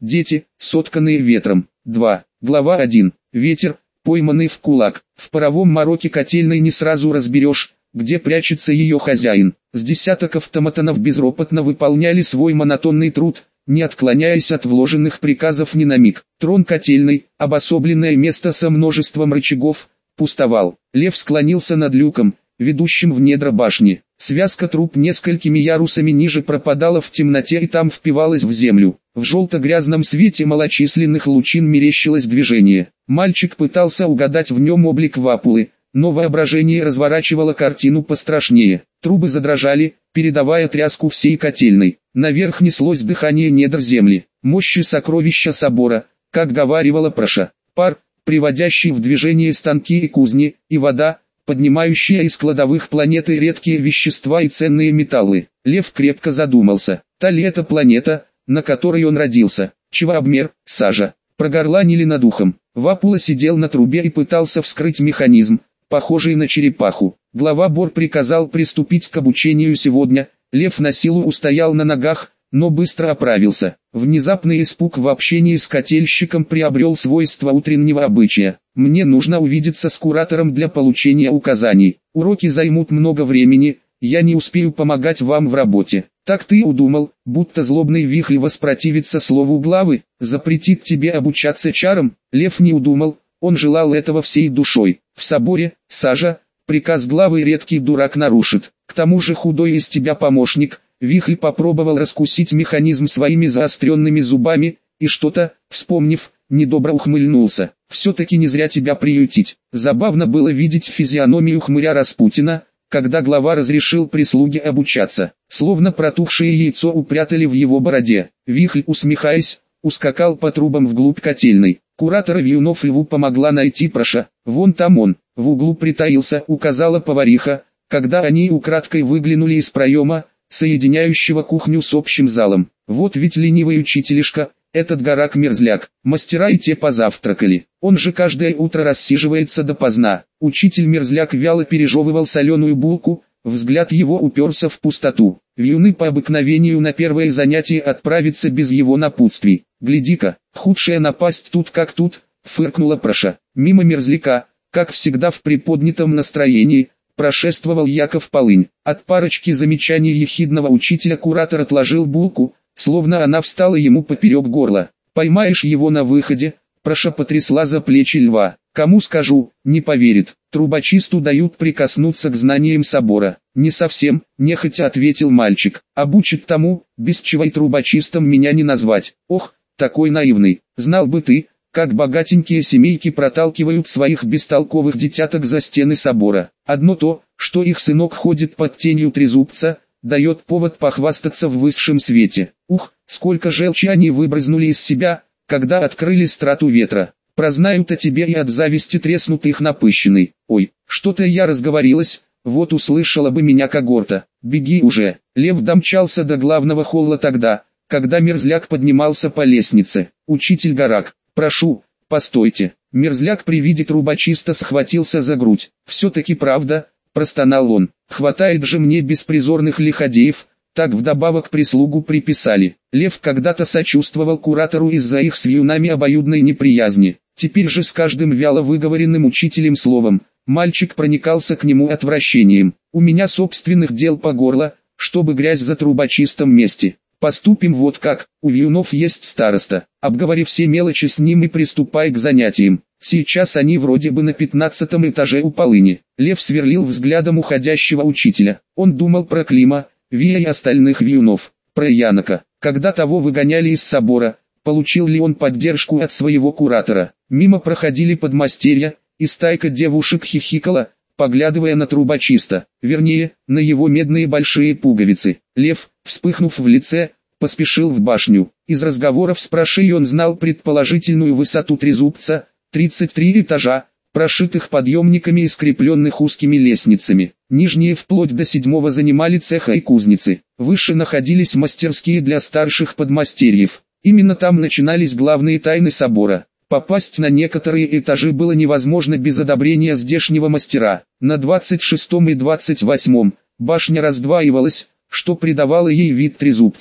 Дети, сотканные ветром. 2. Глава 1. Ветер, пойманный в кулак. В паровом мороке котельной не сразу разберешь, где прячется ее хозяин. С десяток автоматонов безропотно выполняли свой монотонный труд, не отклоняясь от вложенных приказов ни на миг. Трон котельной, обособленное место со множеством рычагов, пустовал. Лев склонился над люком, ведущим в недра башни. Связка труб несколькими ярусами ниже пропадала в темноте и там впивалась в землю. В желто-грязном свете малочисленных лучин мерещилось движение. Мальчик пытался угадать в нем облик Вапулы, но воображение разворачивало картину пострашнее. Трубы задрожали, передавая тряску всей котельной. Наверх неслось дыхание недр земли. Мощи сокровища собора, как говаривала Праша. Пар, приводящий в движение станки и кузни, и вода, поднимающая из кладовых планеты редкие вещества и ценные металлы. Лев крепко задумался. Та ли это планета, на которой он родился? Чвабмер, сажа. Прогорланили над ухом. Вапула сидел на трубе и пытался вскрыть механизм, похожий на черепаху. Глава Бор приказал приступить к обучению сегодня. Лев на силу устоял на ногах, но быстро оправился. Внезапный испуг в общении с котельщиком приобрел свойства утреннего обычая. «Мне нужно увидеться с куратором для получения указаний. Уроки займут много времени, я не успею помогать вам в работе». «Так ты удумал, будто злобный вихрь воспротивится слову главы, запретит тебе обучаться чарам?» Лев не удумал, он желал этого всей душой. В соборе, сажа, приказ главы редкий дурак нарушит. К тому же худой из тебя помощник. Вихрь попробовал раскусить механизм своими заостренными зубами, и что-то, вспомнив, недобро ухмыльнулся. «Все-таки не зря тебя приютить». Забавно было видеть физиономию хмыря Распутина, когда глава разрешил прислуге обучаться. Словно протухшее яйцо упрятали в его бороде. Вихрь, усмехаясь, ускакал по трубам вглубь котельной. Куратора Вьюнов Льву помогла найти Праша. «Вон там он, в углу притаился», — указала повариха, когда они украдкой выглянули из проема, соединяющего кухню с общим залом. «Вот ведь ленивый учителишка, этот горак-мерзляк. Мастера и те позавтракали. Он же каждое утро рассиживается допоздна». Учитель-мерзляк вяло пережевывал соленую булку, взгляд его уперся в пустоту. Вьюны по обыкновению на первое занятие отправиться без его напутствий. «Гляди-ка, худшая напасть тут как тут», — фыркнула Праша. Мимо мерзляка, как всегда в приподнятом настроении, прошествовал Яков Полынь. От парочки замечаний ехидного учителя куратор отложил булку, словно она встала ему поперек горла. «Поймаешь его на выходе», — Праша потрясла за плечи Льва. «Кому скажу, не поверит. Трубочисту дают прикоснуться к знаниям собора». «Не совсем», — нехотя ответил мальчик. «Обучит тому, без чего и трубочистом меня не назвать». «Ох, такой наивный. Знал бы ты, как богатенькие семейки проталкивают своих бестолковых детяток за стены собора. Одно то, что их сынок ходит под тенью трезубца, дает повод похвастаться в высшем свете. Ух, сколько желчи они выбрызнули из себя, когда открыли страту ветра. Прознают о тебе и от зависти треснут их напыщенный. Ой, что-то я разговорилась, вот услышала бы меня когорта. Беги уже». Лев домчался до главного холла тогда, когда мерзляк поднимался по лестнице. «Учитель Горак, прошу, постойте». Мерзляк при виде трубочиста схватился за грудь. «Все-таки правда», — простонал он. «Хватает же мне беспризорных лиходеев». Так вдобавок прислугу приписали. Лев когда-то сочувствовал куратору из-за их с Вьюнами обоюдной неприязни. Теперь же с каждым вяло выговоренным учителем словом, мальчик проникался к нему отвращением. «У меня собственных дел по горло, чтобы грязь за трубочистом месте. Поступим вот как, у Вьюнов есть староста. Обговори все мелочи с ним и приступай к занятиям. Сейчас они вроде бы на 15-м этаже у Полыни». Лев сверлил взглядом уходящего учителя. Он думал про Клима, Вия и остальных Вьюнов, про Янока. Когда того выгоняли из собора, получил ли он поддержку от своего куратора. Мимо проходили подмастерья, и стайка девушек хихикала, поглядывая на трубочиста, вернее, на его медные большие пуговицы. Лев, вспыхнув в лице, поспешил в башню. Из разговоров с Прошей он знал предположительную высоту трезубца, 33 этажа, прошитых подъемниками и скрепленных узкими лестницами. Нижние вплоть до 7-го занимали цеха и кузницы. Выше находились мастерские для старших подмастерьев. Именно там начинались главные тайны собора. Попасть на некоторые этажи было невозможно без одобрения здешнего мастера. На 26-м и 28-м башня раздваивалась, что придавало ей вид трезубца.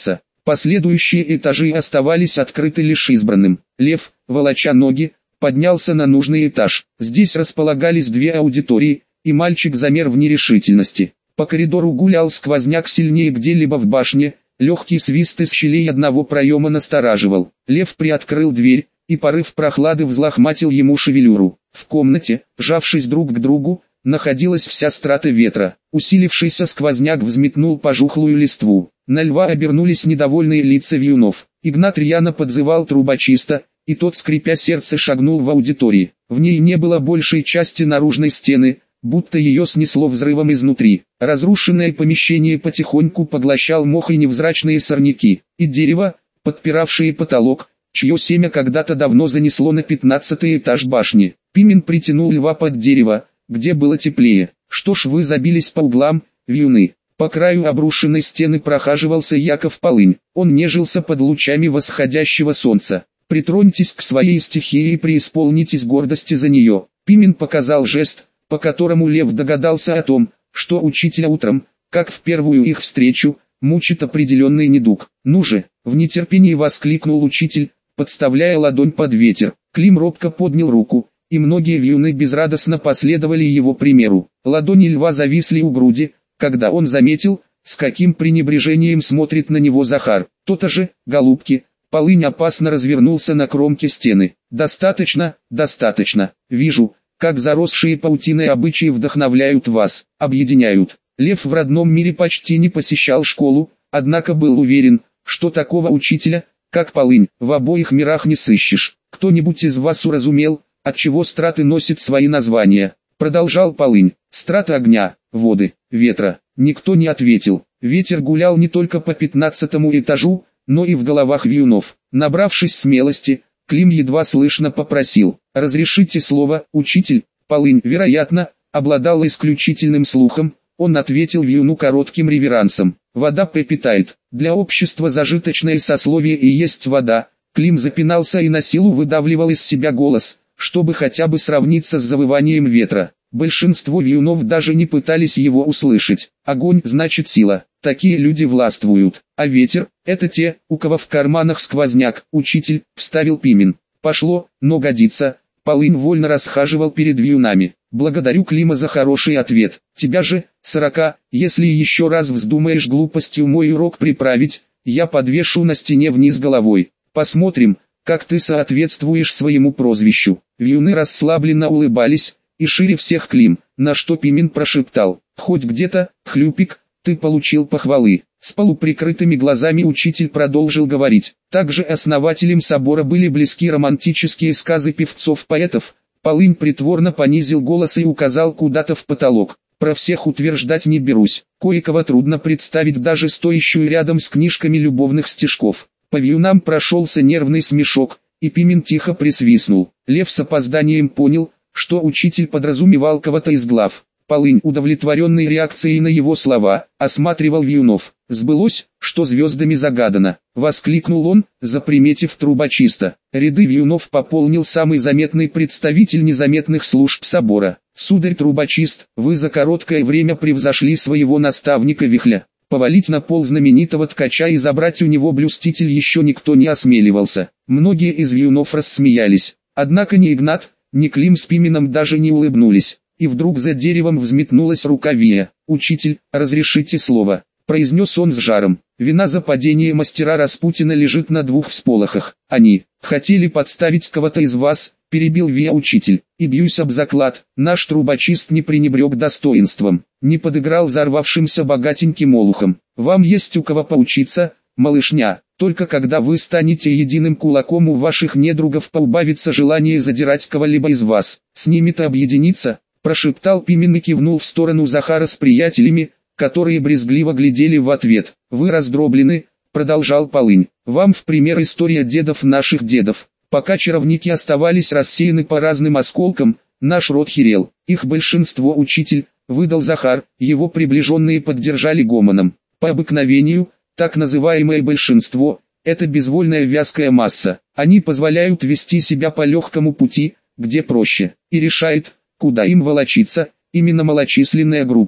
Последующие этажи оставались открыты лишь избранным. Лев, волоча ноги, поднялся на нужный этаж. Здесь располагались две аудитории, и мальчик замер в нерешительности. По коридору гулял сквозняк сильнее где-либо в башне, легкий свист из щелей одного проема настораживал. Лев приоткрыл дверь, и порыв прохлады взлохматил ему шевелюру. В комнате, сжавшись друг к другу, находилась вся страта ветра. Усилившийся сквозняк взметнул пожухлую листву. На Льва обернулись недовольные лица вьюнов. Игнат рьяно подзывал трубочиста, и тот, скрипя сердце, шагнул в аудитории. В ней не было большей части наружной стены, будто ее снесло взрывом изнутри. Разрушенное помещение потихоньку поглощал мох и невзрачные сорняки, и дерево, подпиравшие потолок, чье семя когда-то давно занесло на 15-й этаж башни. Пимен притянул Льва под дерево, где было теплее. Что ж вы забились по углам, вьюны? По краю обрушенной стены прохаживался Яков Полынь. Он нежился под лучами восходящего солнца. Притроньтесь к своей стихии и преисполнитесь гордости за нее. Пимен показал жест, по которому Лев догадался о том, что учителя утром, как в первую их встречу, мучит определенный недуг. «Ну же!» — в нетерпении воскликнул учитель, подставляя ладонь под ветер. Клим робко поднял руку, и многие вьюны безрадостно последовали его примеру. Ладони Льва зависли у груди, когда он заметил, с каким пренебрежением смотрит на него Захар. То-то же, голубки, Полынь опасно развернулся на кромке стены. «Достаточно, достаточно. Вижу, как заросшие паутиной обычаи вдохновляют вас, объединяют». Лев в родном мире почти не посещал школу, однако был уверен, что такого учителя, как Полынь, в обоих мирах не сыщешь. «Кто-нибудь из вас уразумел, отчего страты носят свои названия?» Продолжал Полынь. «Страта огня, воды, ветра». Никто не ответил. Ветер гулял не только по 15-му этажу, но и в головах вьюнов. Набравшись смелости, Клим едва слышно попросил: «Разрешите слово, учитель?» Полынь, вероятно, обладал исключительным слухом. Он ответил вьюну коротким реверансом. «Вода пропитает. Для общества зажиточное сословие и есть вода». Клим запинался и на силу выдавливал из себя голос, чтобы хотя бы сравниться с завыванием ветра. Большинство вьюнов даже не пытались его услышать. Огонь значит сила, такие люди властвуют, а ветер – это те, у кого в карманах сквозняк. «Учитель», – вставил Пимен. «Пошло, но годится». Полынь вольно расхаживал перед вьюнами. «Благодарю Клима за хороший ответ. Тебя же, 40, если еще раз вздумаешь глупостью мой урок приправить, я подвешу на стене вниз головой. Посмотрим, как ты соответствуешь своему прозвищу». Вьюны расслабленно улыбались, и шире всех Клим, на что Пимен прошептал: «Хоть где-то, Хлюпик, ты получил похвалы». С полуприкрытыми глазами учитель продолжил говорить. Также основателям собора были близки романтические сказы певцов-поэтов. Полынь притворно понизил голос и указал куда-то в потолок. «Про всех утверждать не берусь, кое-кого трудно представить даже стоящую рядом с книжками любовных стишков». По вьюнам прошелся нервный смешок, и Пимен тихо присвистнул. Лев с опозданием понял, что учитель подразумевал кого-то из глав. Полынь, удовлетворенный реакцией на его слова, осматривал вьюнов. «Сбылось, что звездами загадано», — воскликнул он, заприметив трубочиста. Ряды вьюнов пополнил самый заметный представитель незаметных служб собора. «Сударь трубочист, вы за короткое время превзошли своего наставника Вихля. Повалить на пол знаменитого ткача и забрать у него блюститель еще никто не осмеливался». Многие из вьюнов рассмеялись. Однако ни Игнат, ни Клим с Пименом даже не улыбнулись. И вдруг за деревом взметнулась рука Вия. «Учитель, разрешите слово», — произнес он с жаром. «Вина за падение мастера Распутина лежит на двух всполохах. Они хотели подставить кого-то из вас», — перебил Вия учитель. «И бьюсь об заклад, наш трубочист не пренебрег достоинством, не подыграл взорвавшимся богатеньким олухом. Вам есть у кого поучиться, малышня. Только когда вы станете единым кулаком, у ваших недругов поубавится желание задирать кого-либо из вас. С ними-то объединиться», — прошептал Пимен и кивнул в сторону Захара с приятелями, которые брезгливо глядели в ответ. «Вы раздроблены», — продолжал Полынь. «Вам в пример история дедов наших дедов. Пока чаровники оставались рассеяны по разным осколкам, наш род херел. Их большинство учитель», — выдал Захар, его приближенные поддержали гомоном. «По обыкновению, так называемое большинство – это безвольная вязкая масса. Они позволяют вести себя по легкому пути, где проще, и решает, куда им волочиться, именно малочисленная группа.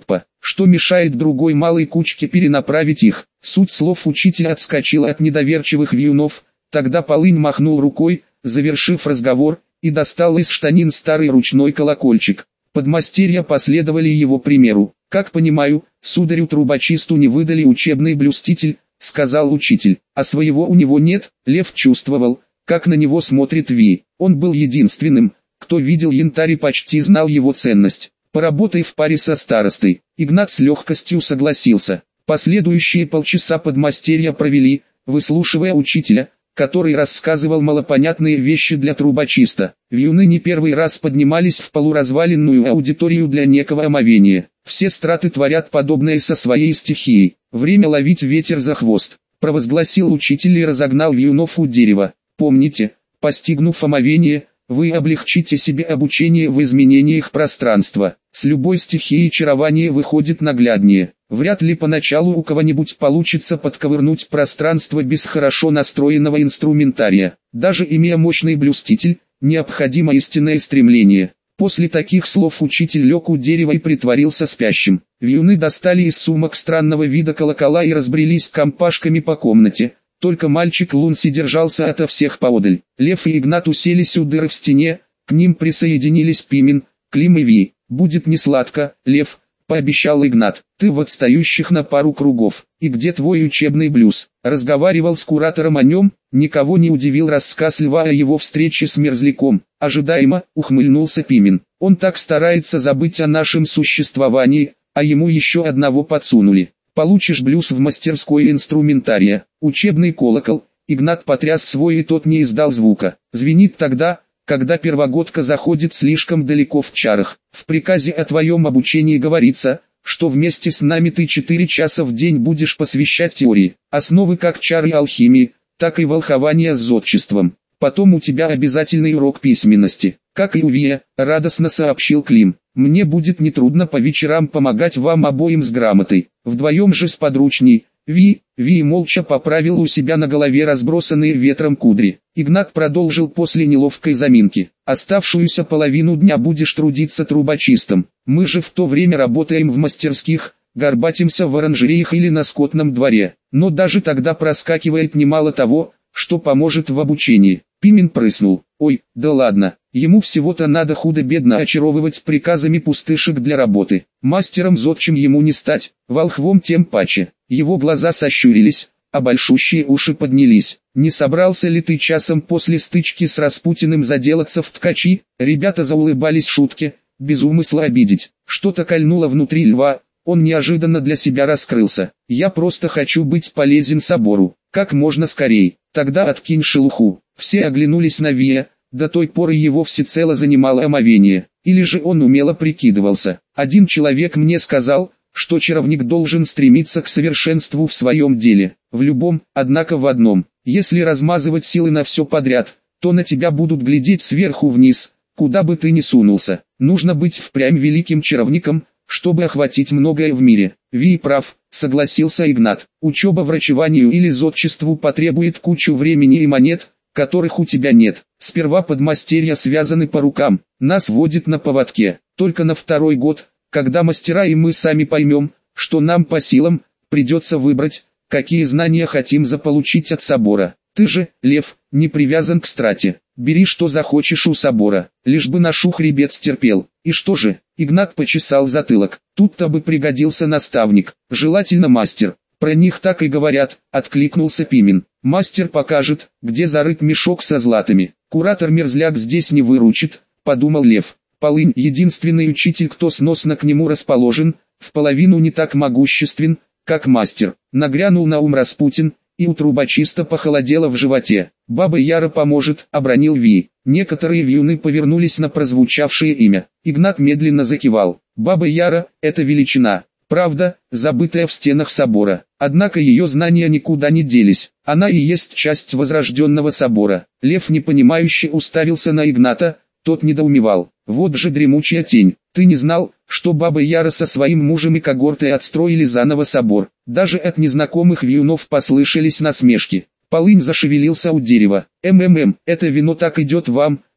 что мешает другой малой кучке перенаправить их. Суть слов учителя отскочила от недоверчивых вьюнов, тогда Полынь махнул рукой, завершив разговор, и достал из штанин старый ручной колокольчик. Подмастерья последовали его примеру. «Как понимаю, сударю-трубочисту не выдали учебный блюститель», — сказал учитель. «А своего у него нет?» Лев чувствовал, как на него смотрит Ви. Он был единственным, кто видел янтарь и почти знал его ценность. «Поработай в паре со старостой». Игнат с легкостью согласился. Последующие полчаса подмастерья провели, выслушивая учителя, который рассказывал малопонятные вещи для трубочиста. Вьюны не первый раз поднимались в полуразваленную аудиторию для некого омовения. Все страты творят подобное со своей стихией. «Время ловить ветер за хвост», — провозгласил учитель и разогнал вьюнов у дерева. «Помните, постигнув омовение, вы облегчите себе обучение в изменениях пространства. С любой стихией чарование выходит нагляднее. Вряд ли поначалу у кого-нибудь получится подковырнуть пространство без хорошо настроенного инструментария. Даже имея мощный блюститель, необходимо истинное стремление». После таких слов учитель лег у дерева и притворился спящим. Вьюны достали из сумок странного вида колокола и разбрелись компашками по комнате. Только мальчик Лунси держался ото всех поодаль. Лев и Игнат уселись у дыры в стене, к ним присоединились Пимен, Клим и Ви. «Будет несладко, Лев», — пообещал Игнат. «Ты в отстающих на пару кругов. И где твой учебный блюз?» Разговаривал с куратором о нем, никого не удивил рассказ Льва о его встрече с мерзляком. «Ожидаемо», — ухмыльнулся Пимен. «Он так старается забыть о нашем существовании, а ему еще одного подсунули. Получишь блюз в мастерской инструментария». Учебный колокол. Игнат потряс свой, и тот не издал звука. Звенит тогда, когда первогодка заходит слишком далеко в чарах. В приказе о твоем обучении говорится, что вместе с нами ты 4 часа в день будешь посвящать теории, основы как чары алхимии, так и волхования с зодчеством. Потом у тебя обязательный урок письменности. «Как и у Вия», — радостно сообщил Клим. «Мне будет нетрудно по вечерам помогать вам обоим с грамотой. Вдвоем же сподручней». Ви молча поправил у себя на голове разбросанные ветром кудри. Игнат продолжил после неловкой заминки. «Оставшуюся половину дня будешь трудиться трубочистом. Мы же в то время работаем в мастерских, горбатимся в оранжереях или на скотном дворе. Но даже тогда проскакивает немало того, что поможет в обучении». Пимен прыснул. «Ой, да ладно, ему всего-то надо худо-бедно очаровывать приказами пустышек для работы. Мастером зодчим ему не стать, волхвом тем паче». Его глаза сощурились, а большущие уши поднялись. «Не собрался ли ты часом после стычки с Распутиным заделаться в ткачи?» Ребята заулыбались шутке, без умысла обидеть. Что-то кольнуло внутри Льва, он неожиданно для себя раскрылся. «Я просто хочу быть полезен собору, как можно скорей». «Тогда откинь шелуху». Все оглянулись на Вия, до той поры его всецело занимало омовение. Или же он умело прикидывался. «Один человек мне сказал, что чаровник должен стремиться к совершенству в своем деле, в любом, однако в одном. Если размазывать силы на все подряд, то на тебя будут глядеть сверху вниз, куда бы ты ни сунулся. Нужно быть впрямь великим чаровником, чтобы охватить многое в мире». «Ви прав», — согласился Игнат. «Учеба врачеванию или зодчеству потребует кучу времени и монет, которых у тебя нет. Сперва подмастерья связаны по рукам, нас водит на поводке. Только на 2-й год, когда мастера и мы сами поймем, что нам по силам, придется выбрать, какие знания хотим заполучить от собора. Ты же, Лев, не привязан к страте. Бери что захочешь у собора, лишь бы наш хребет стерпел». «И что же?» — Игнат почесал затылок. «Тут-то бы пригодился наставник, желательно мастер». «Про них так и говорят», — откликнулся Пимен. «Мастер покажет, где зарыт мешок со златами. Куратор-мерзляк здесь не выручит», — подумал Лев. Полынь, единственный учитель, кто сносно к нему расположен, в половину не так могуществен, как мастер. Нагрянул на ум Распутин, и у трубочиста похолодело в животе. «Баба Яра поможет», — обронил Ви. Некоторые вьюны повернулись на прозвучавшее имя. Игнат медленно закивал. «Баба Яра — это величина. Правда, забытая в стенах собора. Однако ее знания никуда не делись. Она и есть часть возрожденного собора». Лев непонимающе уставился на Игната, тот недоумевал. «Вот же дремучая тень. Ты не знал, что Баба Яра со своим мужем и когортой отстроили заново собор?» Даже от незнакомых вьюнов послышались насмешки. Полынь зашевелился у дерева. «Это вино так идет вам,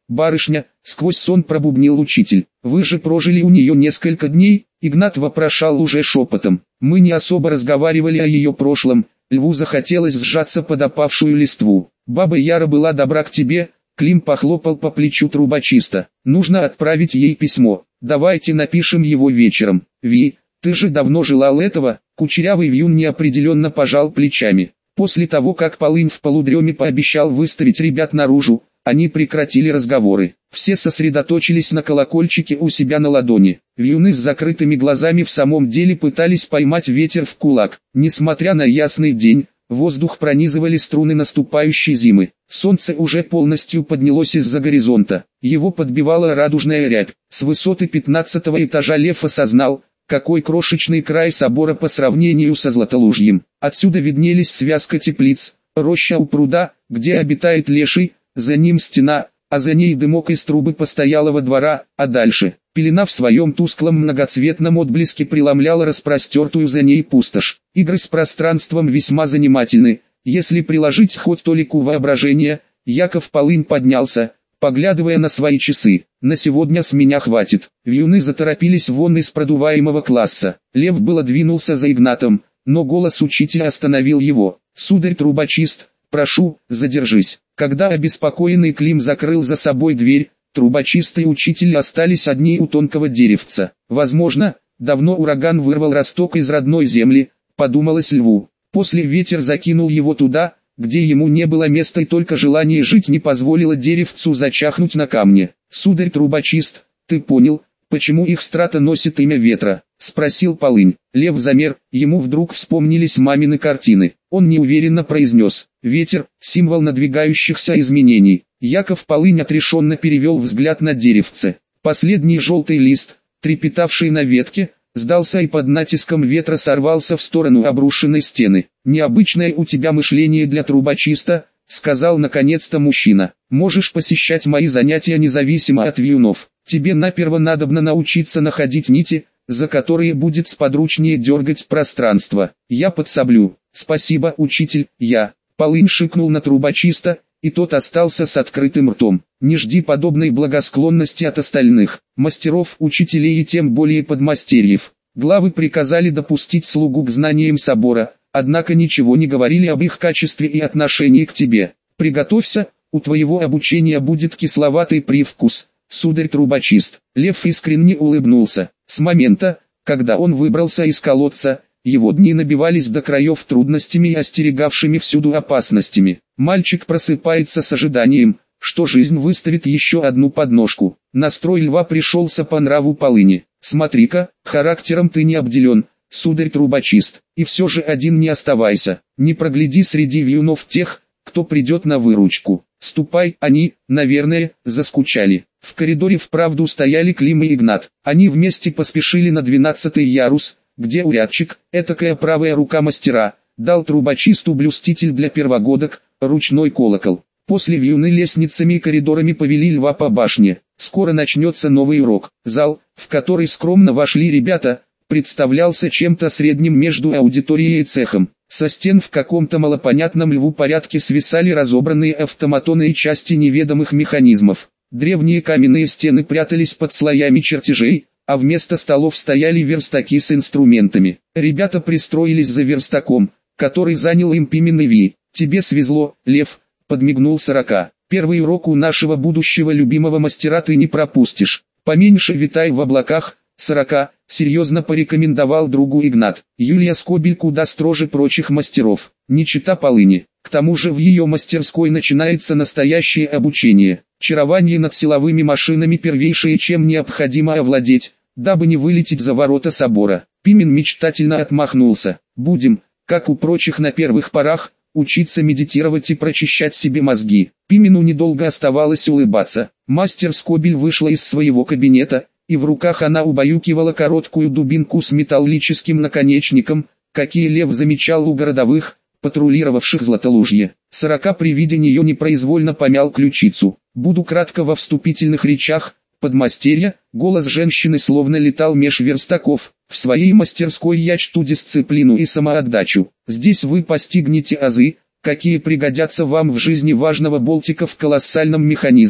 барышня, сквозь сон пробубнил учитель. Вы же прожили у нее несколько дней, Игнат вопрошал уже шепотом. Мы не особо разговаривали о ее прошлом, Льву захотелось сжаться под опавшую листву. Баба Яра была добра к тебе, Клим похлопал по плечу трубочиста. Нужно отправить ей письмо. Давайте напишем его вечером. Ви, ты же давно желал этого? Кучерявый вьюн неопределенно пожал плечами. После того, как Полынь в полудреме пообещал выставить ребят наружу, они прекратили разговоры. Все сосредоточились на колокольчике у себя на ладони. Вьюны с закрытыми глазами в самом деле пытались поймать ветер в кулак. Несмотря на ясный день, воздух пронизывали струны наступающей зимы. Солнце уже полностью поднялось из-за горизонта. Его подбивала радужная рябь. С высоты 15-го этажа Лев осознал, какой крошечный край собора по сравнению со Златолужьем. Отсюда виднелись связка теплиц, роща у пруда, где обитает леший, за ним стена, а за ней дымок из трубы постоялого двора, а дальше пелена в своем тусклом многоцветном отблеске преломляла распростертую за ней пустошь. Игры с пространством весьма занимательны, если приложить хоть толику воображения. Яков Полынь поднялся, поглядывая на свои часы. На сегодня с меня хватит. Вьюны заторопились вон из продуваемого класса. Лев было двинулся за Игнатом, но голос учителя остановил его. Сударь трубочист, прошу, задержись. Когда обеспокоенный Клим закрыл за собой дверь, трубочист и учитель остались одни у тонкого деревца. Возможно, давно ураган вырвал росток из родной земли, подумалось Льву. После ветер закинул его туда, где ему не было места, и только желание жить не позволило деревцу зачахнуть на камне. «Сударь трубочист, ты понял, почему их страта носит имя ветра?» — спросил Полынь. Лев замер, ему вдруг вспомнились мамины картины. Он неуверенно произнес: «Ветер — символ надвигающихся изменений». Яков Полынь отрешенно перевел взгляд на деревце. Последний желтый лист, трепетавший на ветке, сдался и под натиском ветра сорвался в сторону обрушенной стены. «Необычное у тебя мышление для трубочиста», — сказал наконец-то мужчина. «Можешь посещать мои занятия независимо от вьюнов. Тебе наперво надобно научиться находить нити, за которые будет сподручнее дергать пространство. Я подсоблю». «Спасибо, учитель, я». Полынь шикнул на трубочиста, и тот остался с открытым ртом. «Не жди подобной благосклонности от остальных мастеров, учителей и тем более подмастерьев». Главы приказали допустить слугу к знаниям собора, однако ничего не говорили об их качестве и отношении к тебе. «Приготовься, у твоего обучения будет кисловатый привкус, сударь трубочист». Лев искренне улыбнулся. С момента, когда он выбрался из колодца, его дни набивались до краев трудностями и остерегавшими всюду опасностями. Мальчик просыпается с ожиданием, что жизнь выставит еще одну подножку. Настрой Льва пришелся по нраву Полыни. «Смотри-ка, характером ты не обделен, сударь трубочист, и все же один не оставайся. Не прогляди среди вьюнов тех, кто придет на выручку. Ступай». Они, наверное, заскучали. В коридоре вправду стояли Клим и Игнат. Они вместе поспешили на 12-й ярус, где урядчик, этакая правая рука мастера, дал трубочисту блюститель для первогодок, ручной колокол. После вьюны лестницами и коридорами повели Льва по башне. Скоро начнется новый урок. Зал, в который скромно вошли ребята, представлялся чем-то средним между аудиторией и цехом. Со стен в каком-то малопонятном Льву порядке свисали разобранные автоматоны и части неведомых механизмов. Древние каменные стены прятались под слоями чертежей, а вместо столов стояли верстаки с инструментами. Ребята пристроились за верстаком, который занял им Пимен и Ви. «Тебе свезло, Лев», — подмигнул Сорока. «Первый урок у нашего будущего любимого мастера ты не пропустишь. Поменьше витай в облаках, Сорока», — серьезно порекомендовал другу Игнат. Юлия Скобель куда строже прочих мастеров, не чита Полыни. К тому же в ее мастерской начинается настоящее обучение. Чарование над силовыми машинами первейшее, чем необходимо овладеть, дабы не вылететь за ворота собора. Пимен мечтательно отмахнулся. «Будем, как у прочих на первых порах, учиться медитировать и прочищать себе мозги». Пимену недолго оставалось улыбаться. Мастер Скобель вышла из своего кабинета, и в руках она убаюкивала короткую дубинку с металлическим наконечником, какие Лев замечал у городовых, патрулировавших Златолужье. Сорока при виде нее непроизвольно помял ключицу. «Буду кратко во вступительных речах, подмастерья». Голос женщины словно летал меж верстаков. «В своей мастерской я чту дисциплину и самоотдачу. Здесь вы постигнете азы, какие пригодятся вам в жизни важного болтика в колоссальном механизме,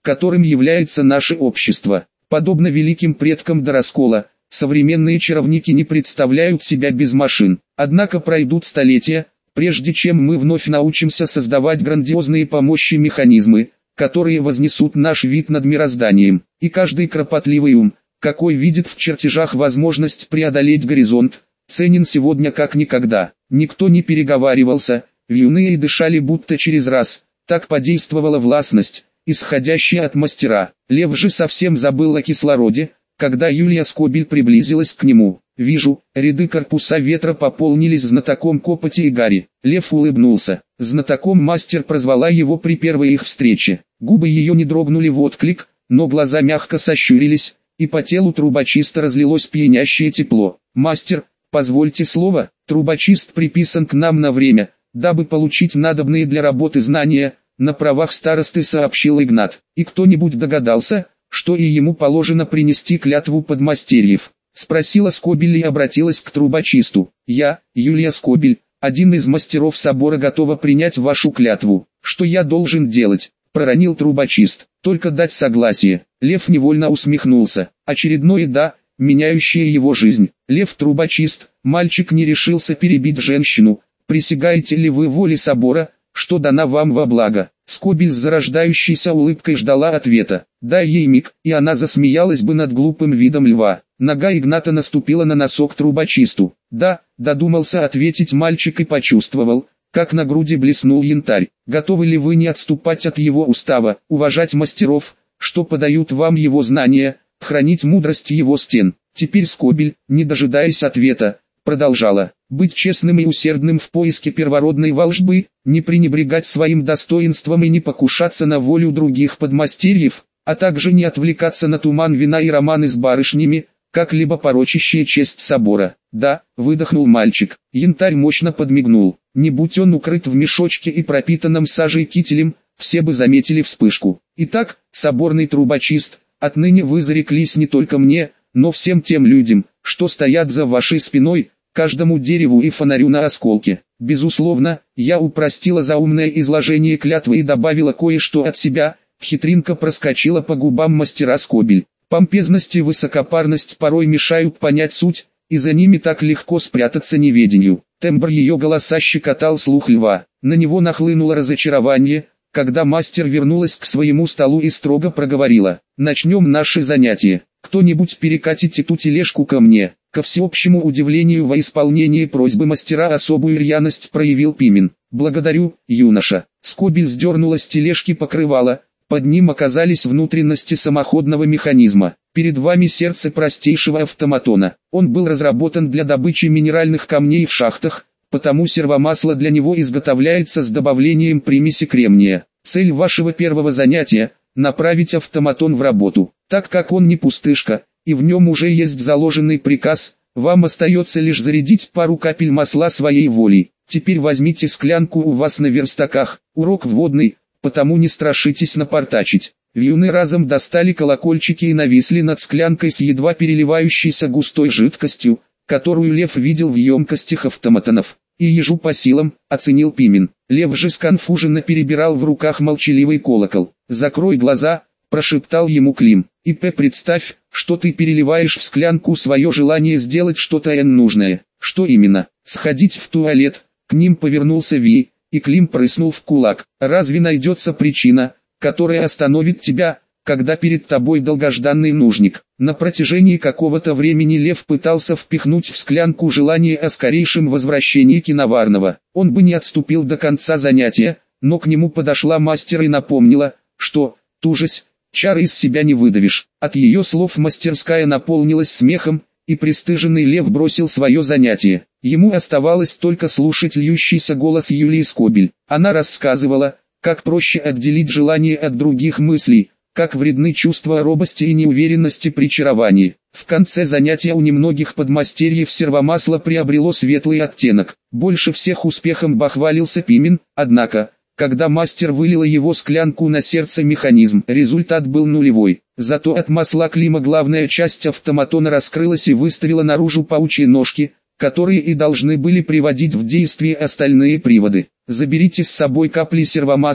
которым является наше общество. Подобно великим предкам до раскола, современные чаровники не представляют себя без машин. Однако пройдут столетия, прежде чем мы вновь научимся создавать грандиозные по мощи механизмы, которые вознесут наш вид над мирозданием. И каждый кропотливый ум, какой видит в чертежах возможность преодолеть горизонт, ценен сегодня как никогда. Никто не переговаривался, юные дышали будто через раз, так подействовала властность, исходящая от мастера. Лев же совсем забыл о кислороде, когда Юлия Скобель приблизилась к нему. «Вижу, ряды корпуса ветра пополнились знатоком копоти и гари». Лев улыбнулся. Знатоком мастер прозвала его при первой их встрече. Губы ее не дрогнули в отклик, но глаза мягко сощурились, и по телу трубочиста разлилось пьянящее тепло. «Мастер, позвольте слово, трубочист приписан к нам на время, дабы получить надобные для работы знания», на правах старосты сообщил Игнат. «И кто-нибудь догадался, что и ему положено принести клятву подмастерьев?» Спросила Скобель и обратилась к трубочисту. «Я, Юлия Скобель, один из мастеров собора, готова принять вашу клятву. Что я должен делать?» Проронил трубочист. «Только дать согласие». Лев невольно усмехнулся. Очередное «да», меняющее его жизнь. Лев трубочист, мальчик не решился перебить женщину. «Присягаете ли вы воле собора, что дана вам во благо?» Скобель с зарождающейся улыбкой ждала ответа. Дай ей миг, и она засмеялась бы над глупым видом льва. Нога Игната наступила на носок трубочисту. «Да», додумался ответить мальчик и почувствовал, как на груди блеснул янтарь. «Готовы ли вы не отступать от его устава, уважать мастеров, что подают вам его знания, хранить мудрость его стен?» Теперь Скобель, не дожидаясь ответа, продолжала. «Быть честным и усердным в поиске первородной волшбы, не пренебрегать своим достоинством и не покушаться на волю других подмастерьев, а также не отвлекаться на туман вина и романы с барышнями, как-либо порочащие честь собора». «Да», выдохнул мальчик. Янтарь мощно подмигнул. Не будь он укрыт в мешочке и пропитанном сажей кителем, все бы заметили вспышку. «Итак, соборный трубочист, отныне вы зареклись не только мне, но всем тем людям, что стоят за вашей спиной, каждому дереву и фонарю на осколке. Безусловно, я упростила заумное изложение клятвы и добавила кое-что от себя». Хитринка проскочила по губам мастера Скобель. Помпезность и высокопарность порой мешают понять суть, и за ними так легко спрятаться неведению. Тембр ее голоса щекотал слух льва. На него нахлынуло разочарование, когда мастер вернулась к своему столу и строго проговорила. «Начнем наше занятие. Кто-нибудь перекатите ту тележку ко мне». Ко всеобщему удивлению, во исполнении просьбы мастера особую рьяность проявил Пимен. «Благодарю, юноша». Скобель сдернула с тележки покрывало. Под ним оказались внутренности самоходного механизма. Перед вами сердце простейшего автоматона. Он был разработан для добычи минеральных камней в шахтах, потому сервомасло для него изготовляется с добавлением примеси кремния. Цель вашего первого занятия – направить автоматон в работу. Так как он не пустышка, и в нем уже есть заложенный приказ, вам остается лишь зарядить пару капель масла своей волей. Теперь возьмите склянку у вас на верстаках. Урок вводный, потому не страшитесь напортачить. Вьюны разом достали колокольчики и нависли над склянкой с едва переливающейся густой жидкостью, которую Лев видел в емкостях автоматонов. «И ежу по силам», — оценил Пимен. Лев же сконфуженно перебирал в руках молчаливый колокол. «Закрой глаза», — прошептал ему Клим. «И представь, что ты переливаешь в склянку свое желание сделать что-то нужное». «Что именно?» «Сходить в туалет». К ним повернулся Ви, и Клим прыснул в кулак. «Разве найдется причина, которая остановит тебя, когда перед тобой долгожданный нужник?» На протяжении какого-то времени Лев пытался впихнуть в склянку желание о скорейшем возвращении Киноварного. Он бы не отступил до конца занятия, но к нему подошла мастер и напомнила, что, тужась, чары из себя не выдавишь. От ее слов мастерская наполнилась смехом, и пристыженный Лев бросил свое занятие. Ему оставалось только слушать льющийся голос Юлии Скобель. Она рассказывала, как проще отделить желание от других мыслей, как вредны чувства робости и неуверенности при чаровании. В конце занятия у немногих подмастерьев сервомасло приобрело светлый оттенок. Больше всех успехом бахвалился Пимен, однако, когда мастер вылила его склянку на сердце механизм, результат был нулевой. Зато от масла Клима главная часть автоматона раскрылась и выставила наружу паучьи ножки, которые и должны были приводить в действие остальные приводы. «Заберите с собой капли сервомасла»,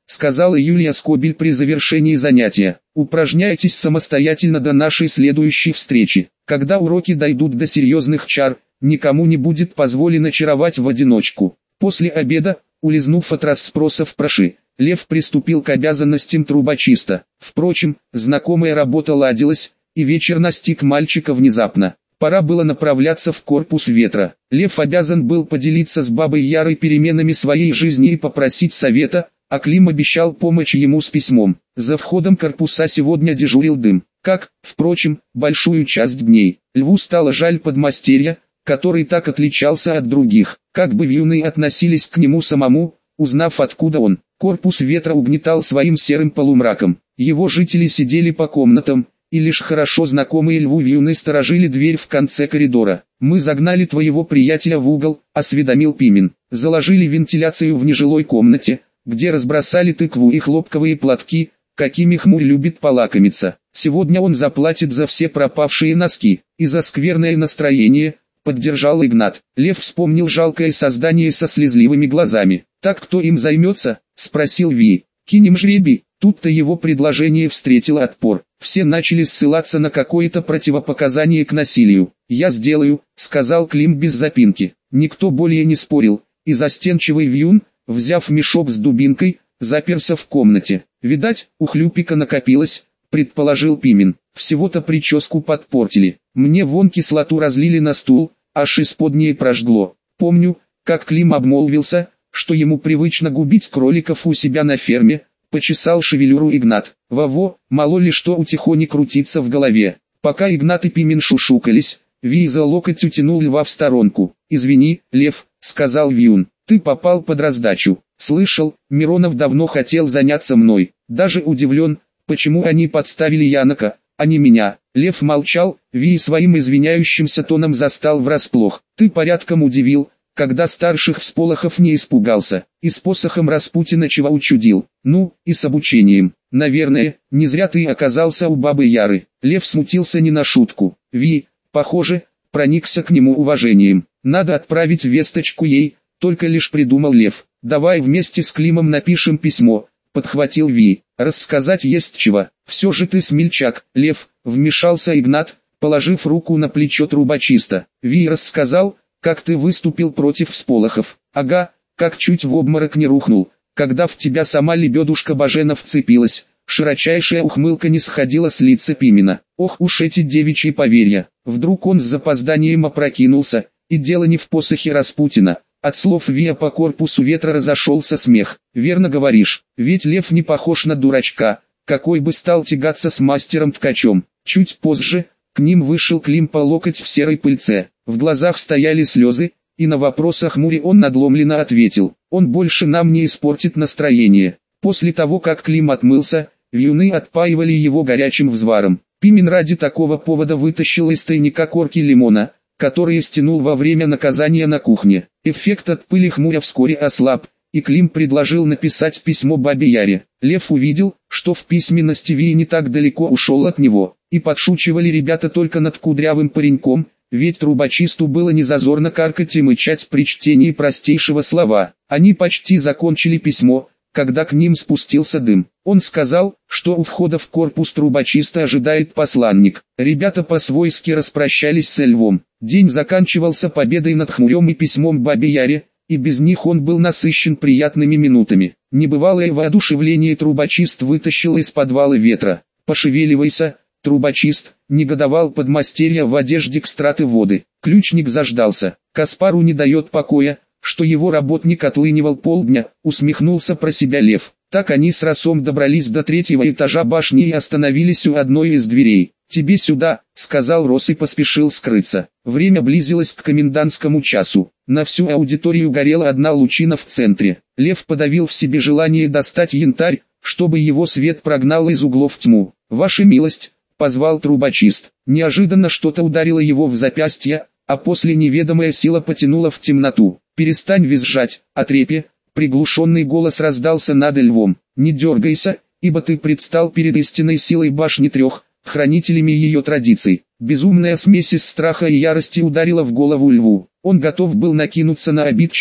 сказала Юлия Скобель при завершении занятия. Упражняйтесь самостоятельно до нашей следующей встречи. Когда уроки дойдут до серьезных чар, никому не будет позволено чаровать в одиночку. После обеда, улизнув от расспросов про Ши, Лев приступил к обязанностям трубочиста. Впрочем, знакомая работа ладилась, и вечер настиг мальчика внезапно. Пора было направляться в корпус ветра. Лев обязан был поделиться с бабой Ярой переменами своей жизни и попросить совета, а Клим обещал помочь ему с письмом. За входом корпуса сегодня дежурил Дым. Как, впрочем, большую часть дней. Льву стало жаль подмастерья, который так отличался от других. Как бы вьюны относились к нему самому, узнав откуда он. Корпус ветра угнетал своим серым полумраком. Его жители сидели по комнатам, и лишь хорошо знакомые Льву вьюны сторожили дверь в конце коридора. «Мы загнали твоего приятеля в угол», — осведомил Пимен. «Заложили вентиляцию в нежилой комнате, где разбросали тыкву и хлопковые платки, какими Хмурь любит полакомиться. Сегодня он заплатит за все пропавшие носки и за скверное настроение», — поддержал Игнат. Лев вспомнил жалкое создание со слезливыми глазами. «Так кто им займется?» — спросил Ви. «Кинем жребий». Тут-то его предложение встретило отпор. Все начали ссылаться на какое-то противопоказание к насилию. «Я сделаю», — сказал Клим без запинки. Никто более не спорил, и застенчивый вьюн, взяв мешок с дубинкой, заперся в комнате. «Видать, у Хлюпика накопилось», — предположил Пимен. «Всего-то прическу подпортили. Мне вон кислоту разлили на стул, аж исподнее прожгло. Помню, как Клим обмолвился, что ему привычно губить кроликов у себя на ферме», — почесал шевелюру Игнат. «Во-во, мало ли что утихони крутится в голове». Пока Игнат и Пимен шушукались, Ви за локоть утянул Льва в сторонку. «Извини, Лев», — сказал Вьюн, — «ты попал под раздачу. Слышал, Миронов давно хотел заняться мной. Даже удивлен, почему они подставили Янока, а не меня». Лев молчал, Ви своим извиняющимся тоном застал врасплох. «Ты порядком удивил, когда старших всполохов не испугался, и с посохом Распутина чего учудил. Ну, и с обучением. Наверное, не зря ты оказался у бабы Яры». Лев смутился не на шутку. Ви, похоже, проникся к нему уважением. «Надо отправить весточку ей», — только лишь придумал Лев. «Давай вместе с Климом напишем письмо», — подхватил Ви. «Рассказать есть чего. Все же ты смельчак, Лев», — вмешался Игнат, положив руку на плечо трубочиста. «Ви рассказал, как ты выступил против всполохов. Ага, как чуть в обморок не рухнул, когда в тебя сама лебедушка Бажена вцепилась». Широчайшая ухмылка не сходила с лица Пимена. «Ох уж эти девичьи поверья». Вдруг он с запозданием опрокинулся, и дело не в посохе Распутина. От слов Вия по корпусу ветра разошелся смех. «Верно говоришь, ведь Лев не похож на дурачка, какой бы стал тягаться с мастером-ткачом». Чуть позже, к ним вышел Клим по локоть в серой пыльце. В глазах стояли слезы, и на вопрос о Хмуре он надломленно ответил: «Он больше нам не испортит настроение». После того, как Клим отмылся, вьюны отпаивали его горячим взваром. Пимен ради такого повода вытащил из тайника корки лимона, которые стянул во время наказания на кухне. Эффект от пыли Хмуря вскоре ослаб, и Клим предложил написать письмо бабе Яре. Лев увидел, что в письменности Ви не так далеко ушел от него, и подшучивали ребята только над кудрявым пареньком, ведь трубочисту было незазорно каркать и мычать при чтении простейшего слова. Они почти закончили письмо, когда к ним спустился Дым. Он сказал, что у входа в корпус трубочиста ожидает посланник. Ребята по-свойски распрощались с Львом. День заканчивался победой над Хмурем и письмом бабе Яре, и без них он был насыщен приятными минутами. Небывалое воодушевление трубочист вытащил из подвала ветра. «Пошевеливайся, трубочист», — негодовал подмастерье в одежде кстраты воды. Ключник заждался. Каспару не дает покоя, что его работник отлынивал полдня, усмехнулся про себя Лев. Так они с Росом добрались до 3-го этажа башни и остановились у одной из дверей. «Тебе сюда», — сказал Рос и поспешил скрыться. Время близилось к комендантскому часу. На всю аудиторию горела одна лучина в центре. Лев подавил в себе желание достать янтарь, чтобы его свет прогнал из углов тьму. «Ваша милость», — позвал трубочист. Неожиданно что-то ударило его в запястье, а после неведомая сила потянула в темноту. «Перестань визжать, отрепье», — приглушенный голос раздался над Львом. «Не дергайся, ибо ты предстал перед истинной силой башни трех, хранителями ее традиций». Безумная смесь из страха и ярости ударила в голову Льву. Он готов был накинуться на обидчика,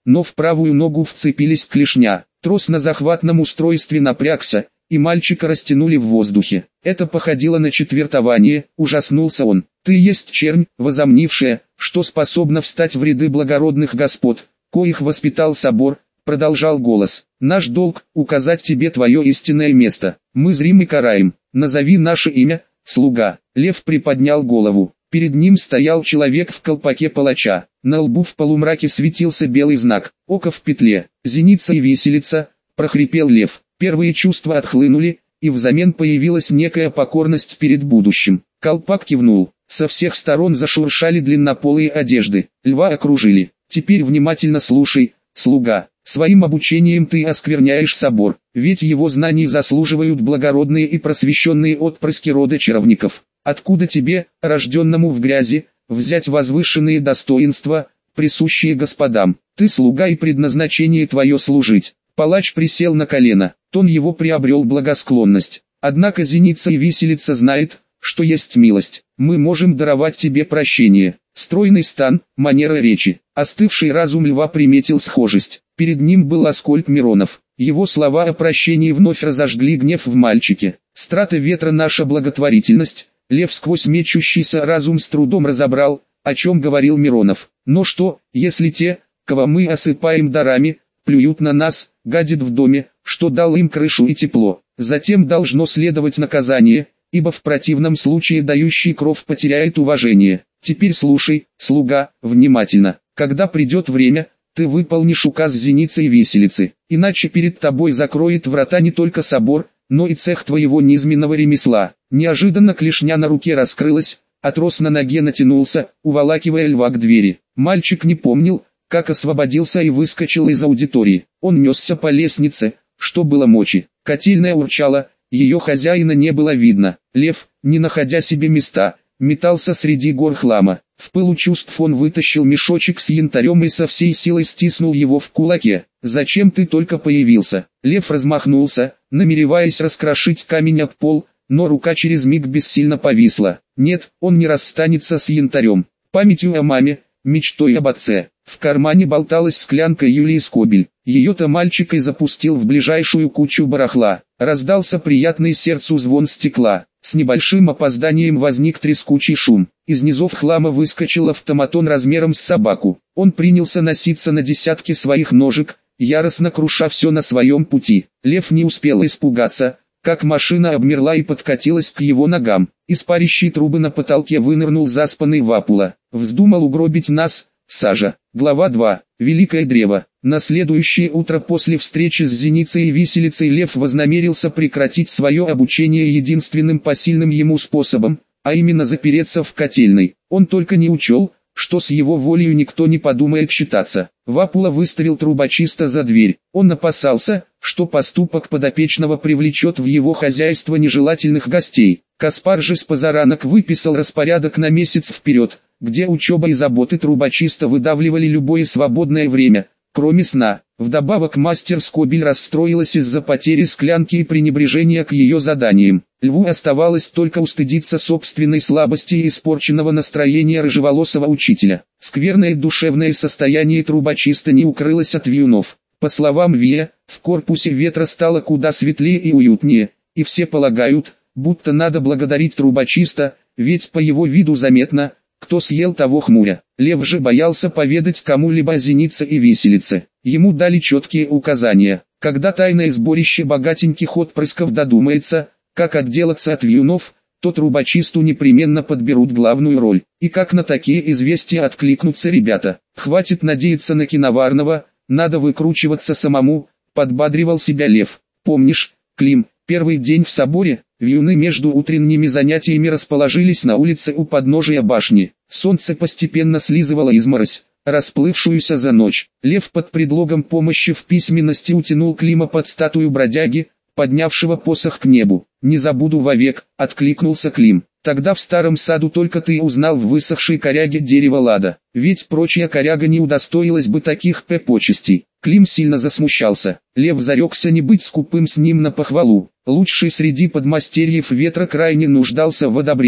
но в правую ногу вцепились клешня. Трос на захватном устройстве напрягся, и мальчика растянули в воздухе. Это походило на четвертование, ужаснулся он. Ты есть чернь, возомнившая, что способна встать в ряды благородных господ, коих воспитал собор, продолжал голос. Наш долг — указать тебе твое истинное место. Мы зрим и караем. Назови наше имя, слуга. Лев приподнял голову. Перед ним стоял человек в колпаке палача. На лбу в полумраке светился белый знак. Око в петле. Зеница и виселица, прохрипел лев. Первые чувства отхлынули, и взамен появилась некая покорность перед будущим. Колпак кивнул. Со всех сторон зашуршали длиннополые одежды. Льва окружили. Теперь внимательно слушай, слуга. Своим обучением ты оскверняешь собор, ведь его знаний заслуживают благородные и просвещенные отпрыски рода чаровников. Откуда тебе, рожденному в грязи, взять возвышенные достоинства, присущие господам? Ты слуга, и предназначение твое служить. Палач присел на колено, тон его приобрел благосклонность. Однако зеница и виселица знает, что есть милость. Мы можем даровать тебе прощение. Стройный стан, манера речи. Остывший разум льва приметил схожесть. Перед ним был Аскольд Миронов. Его слова о прощении вновь разожгли гнев в мальчике. Страта ветра — наша благотворительность. Лев сквозь мечущийся разум с трудом разобрал, о чем говорил Миронов. Но что, если те, кого мы осыпаем дарами, плюют на нас, гадят в доме, что дал им крышу и тепло? Затем должно следовать наказание, ибо в противном случае дающий кров потеряет уважение. Теперь слушай, слуга, внимательно. Когда придет время, ты выполнишь указ зеницы и виселицы, иначе перед тобой закроет врата не только собор, но и цех твоего низменного ремесла. Неожиданно клешня на руке раскрылась, а трос на ноге натянулся, уволакивая льва к двери. Мальчик не помнил, как освободился и выскочил из аудитории. Он несся по лестнице, что было мочи. Котельная урчала, ее хозяина не было видно. Лев, не находя себе места, метался среди гор хлама. В пылу чувств он вытащил мешочек с янтарем и со всей силой стиснул его в кулаке. «Зачем ты только появился?» Лев размахнулся, намереваясь раскрошить камень об пол, но рука через миг бессильно повисла. Нет, он не расстанется с янтарем. Памятью о маме, мечтой об отце. В кармане болталась склянка Юлии Скобель. Ее-то мальчик и запустил в ближайшую кучу барахла. Раздался приятный сердцу звон стекла. С небольшим опозданием возник трескучий шум. Из низов хлама выскочил автоматон размером с собаку. Он принялся носиться на десятки своих ножек, яростно круша все на своем пути. Лев не успел испугаться, как машина обмерла и подкатилась к его ногам. Из парящей трубы на потолке вынырнул заспанный Вапула. «Вздумал угробить нас, Сажа». Глава 2. Великое древо. На следующее утро после встречи с зеницей и виселицей Лев вознамерился прекратить свое обучение единственным посильным ему способом, а именно запереться в котельной. Он только не учел, что с его волею никто не подумает считаться. Вапула выставил трубочиста за дверь. Он опасался, что поступок подопечного привлечет в его хозяйство нежелательных гостей. Каспар же с позаранок выписал распорядок на месяц вперед, где учеба и заботы трубочиста выдавливали любое свободное время, кроме сна. Вдобавок мастер Скобель расстроилась из-за потери склянки и пренебрежения к ее заданиям. Льву оставалось только устыдиться собственной слабости и испорченного настроения рыжеволосого учителя. Скверное душевное состояние трубочиста не укрылось от вьюнов. По словам Вия, в корпусе ветра стало куда светлее и уютнее, и все полагают, будто надо благодарить трубочиста, ведь по его виду заметно, кто съел того хмуря. Лев же боялся поведать кому-либо о зенице и виселице. Ему дали четкие указания. Когда тайное сборище богатеньких отпрысков додумается, как отделаться от вьюнов, то трубочисту непременно подберут главную роль. И как на такие известия откликнутся ребята. Хватит надеяться на киноварного, надо выкручиваться самому, подбадривал себя Лев. Помнишь, Клим, первый день в соборе? Вьюны между утренними занятиями расположились на улице у подножия башни. Солнце постепенно слизывало изморозь, расплывшуюся за ночь. Лев под предлогом помощи в письменности утянул Клима под статую бродяги, поднявшего посох к небу. «Не забуду вовек», — откликнулся Клим. «Тогда в старом саду только ты узнал в высохшей коряге дерево лада, ведь прочая коряга не удостоилась бы таких почестей». Клим сильно засмущался. Лев зарекся не быть скупым с ним на похвалу. Лучший среди подмастерьев ветра крайне нуждался в одобрении.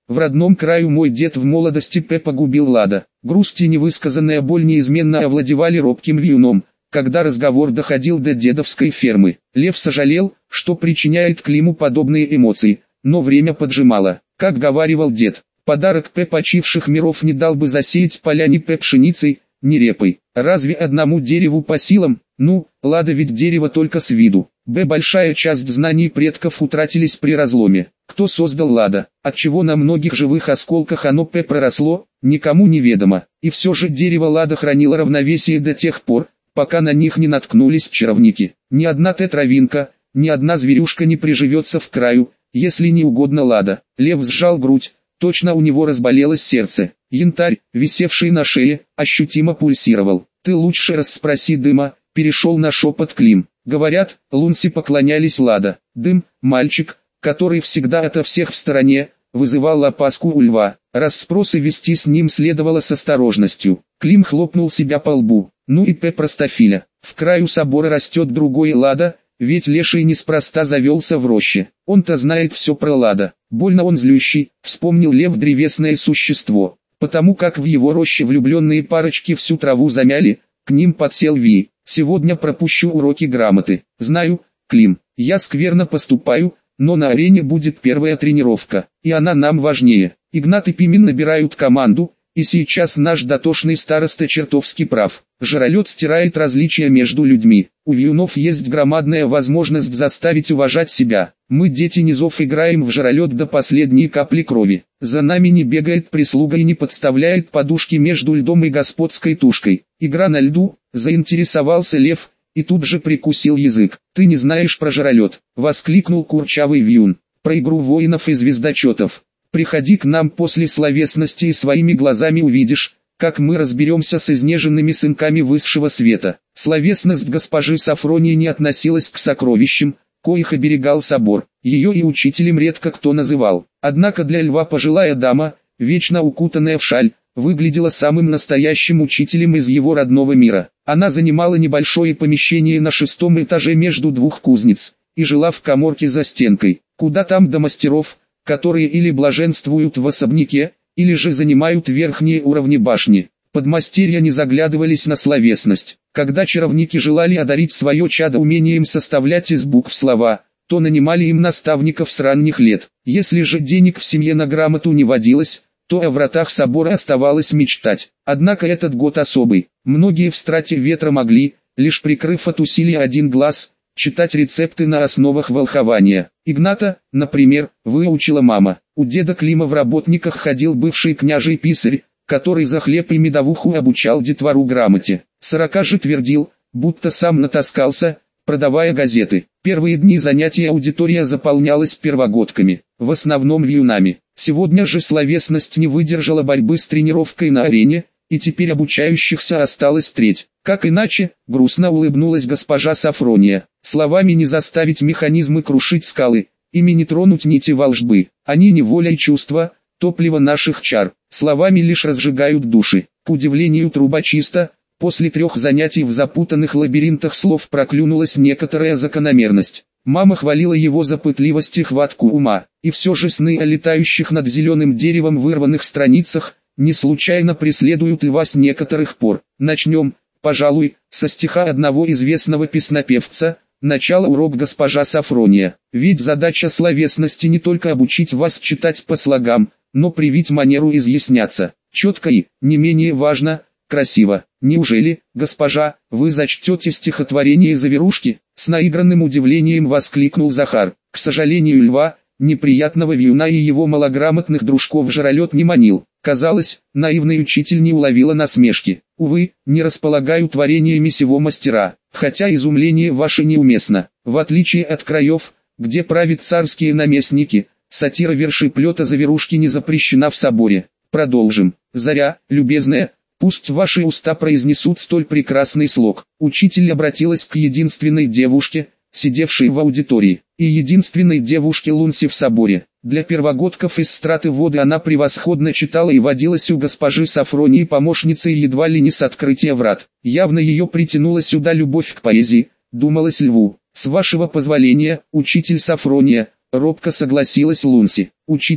В родном краю мой дед в молодости погубил Лада. Грусть и невысказанная боль неизменно овладевали робким вьюном, когда разговор доходил до дедовской фермы. Лев сожалел, что причиняет Климу подобные эмоции, но время поджимало. Как говаривал дед, подарок почивших миров не дал бы засеять поля ни пшеницей, ни репой. Разве одному дереву по силам? Ну, Лада ведь дерево только с виду. Большая часть знаний предков утратились при разломе. Кто создал Лада, отчего на многих живых осколках оно проросло, никому не ведомо. И все же дерево Лада хранило равновесие до тех пор, пока на них не наткнулись чаровники. Ни одна тетравинка, ни одна зверюшка не приживется в краю, если не угодно Лада. Лев сжал грудь, точно у него разболелось сердце. Янтарь, висевший на шее, ощутимо пульсировал. «Ты лучше расспроси Дыма», перешел на шепот Клим. Говорят, лунси поклонялись Лада. Дым, мальчик, который всегда ото всех в стороне, вызывал опаску у льва. Расспросы вести с ним следовало с осторожностью. Клим хлопнул себя по лбу. Ну и простофиля. В краю собора растет другой Лада, ведь леший неспроста завелся в роще. Он-то знает все про Лада. Больно он злющий, вспомнил лев древесное существо. Потому как в его роще влюбленные парочки всю траву замяли, к ним подсел Ви. Сегодня пропущу уроки грамоты. Знаю, Клим, я скверно поступаю, но на арене будет первая тренировка, и она нам важнее. Игнат и Пимен набирают команду, и сейчас наш дотошный староста чертовски прав. Жралет стирает различия между людьми. У вьюнов есть громадная возможность заставить уважать себя. Мы, дети низов, играем в жралет до последней капли крови. За нами не бегает прислуга и не подставляет подушки между льдом и господской тушкой. Игра на льду, заинтересовался лев, и тут же прикусил язык. «Ты не знаешь про жралет», — воскликнул курчавый вьюн. «Про игру воинов и звездочетов. Приходи к нам после словесности и своими глазами увидишь, как мы разберемся с изнеженными сынками высшего света». Словесность госпожи Сафронии не относилась к сокровищам, коих оберегал собор. Ее и учителем редко кто называл. Однако для льва пожилая дама, вечно укутанная в шаль, выглядела самым настоящим учителем из его родного мира. Она занимала небольшое помещение на 6-м этаже между двух кузнец, и жила в каморке за стенкой. Куда там до мастеров, которые или блаженствуют в особняке, или же занимают верхние уровни башни. Подмастерья не заглядывались на словесность. Когда чаровники желали одарить свое чадо умением составлять из букв слова, то нанимали им наставников с ранних лет. Если же денег в семье на грамоту не водилось, то о вратах собора оставалось мечтать. Однако этот год особый. Многие в страте ветра могли, лишь прикрыв от усилия один глаз, читать рецепты на основах волхования. Игната, например, выучила мама. У деда Клима в работниках ходил бывший княжий писарь, который за хлеб и медовуху обучал детвору грамоте. 40 же твердил, будто сам натаскался, продавая газеты. Первые дни занятий аудитория заполнялась первогодками, в основном вьюнами. Сегодня же словесность не выдержала борьбы с тренировкой на арене, и теперь обучающихся осталось треть. Как иначе, грустно улыбнулась госпожа Сафрония. Словами не заставить механизмы крушить скалы, ими не тронуть нити волжбы. Они не воля и чувство, топливо наших чар. Словами лишь разжигают души. К удивлению трубочиста, после 3 занятий в запутанных лабиринтах слов проклюнулась некоторая закономерность. Мама хвалила его за пытливость и хватку ума, и все же сны о летающих над зеленым деревом вырванных страницах не случайно преследуют и вас некоторых пор. Начнем, пожалуй, со стиха одного известного песнопевца, начало урок госпожа Сафрония. Ведь задача словесности не только обучить вас читать по слогам, но привить манеру изъясняться, четко и, не менее важно, красиво. Неужели, госпожа, вы зачтете стихотворение «Завирушки»? С наигранным удивлением воскликнул Захар. К сожалению, льва, неприятного вьюна и его малограмотных дружков жралет не манил. Казалось, наивный учитель не уловила насмешки. Увы, не располагаю творениями сего мастера, хотя изумление ваше неуместно. В отличие от краев, где правят царские наместники, сатира вершеплета «Завирушки» не запрещена в соборе. Продолжим. Заря, любезная, пусть ваши уста произнесут столь прекрасный слог. Учитель обратилась к единственной девушке, сидевшей в аудитории, и единственной девушке Лунси в соборе. Для первогодков из страты воды она превосходно читала и водилась у госпожи Сафронии помощницей едва ли не с открытия врат. Явно ее притянула сюда любовь к поэзии, думалось льву. С вашего позволения, учитель Сафрония, робко согласилась Лунси. Учитель,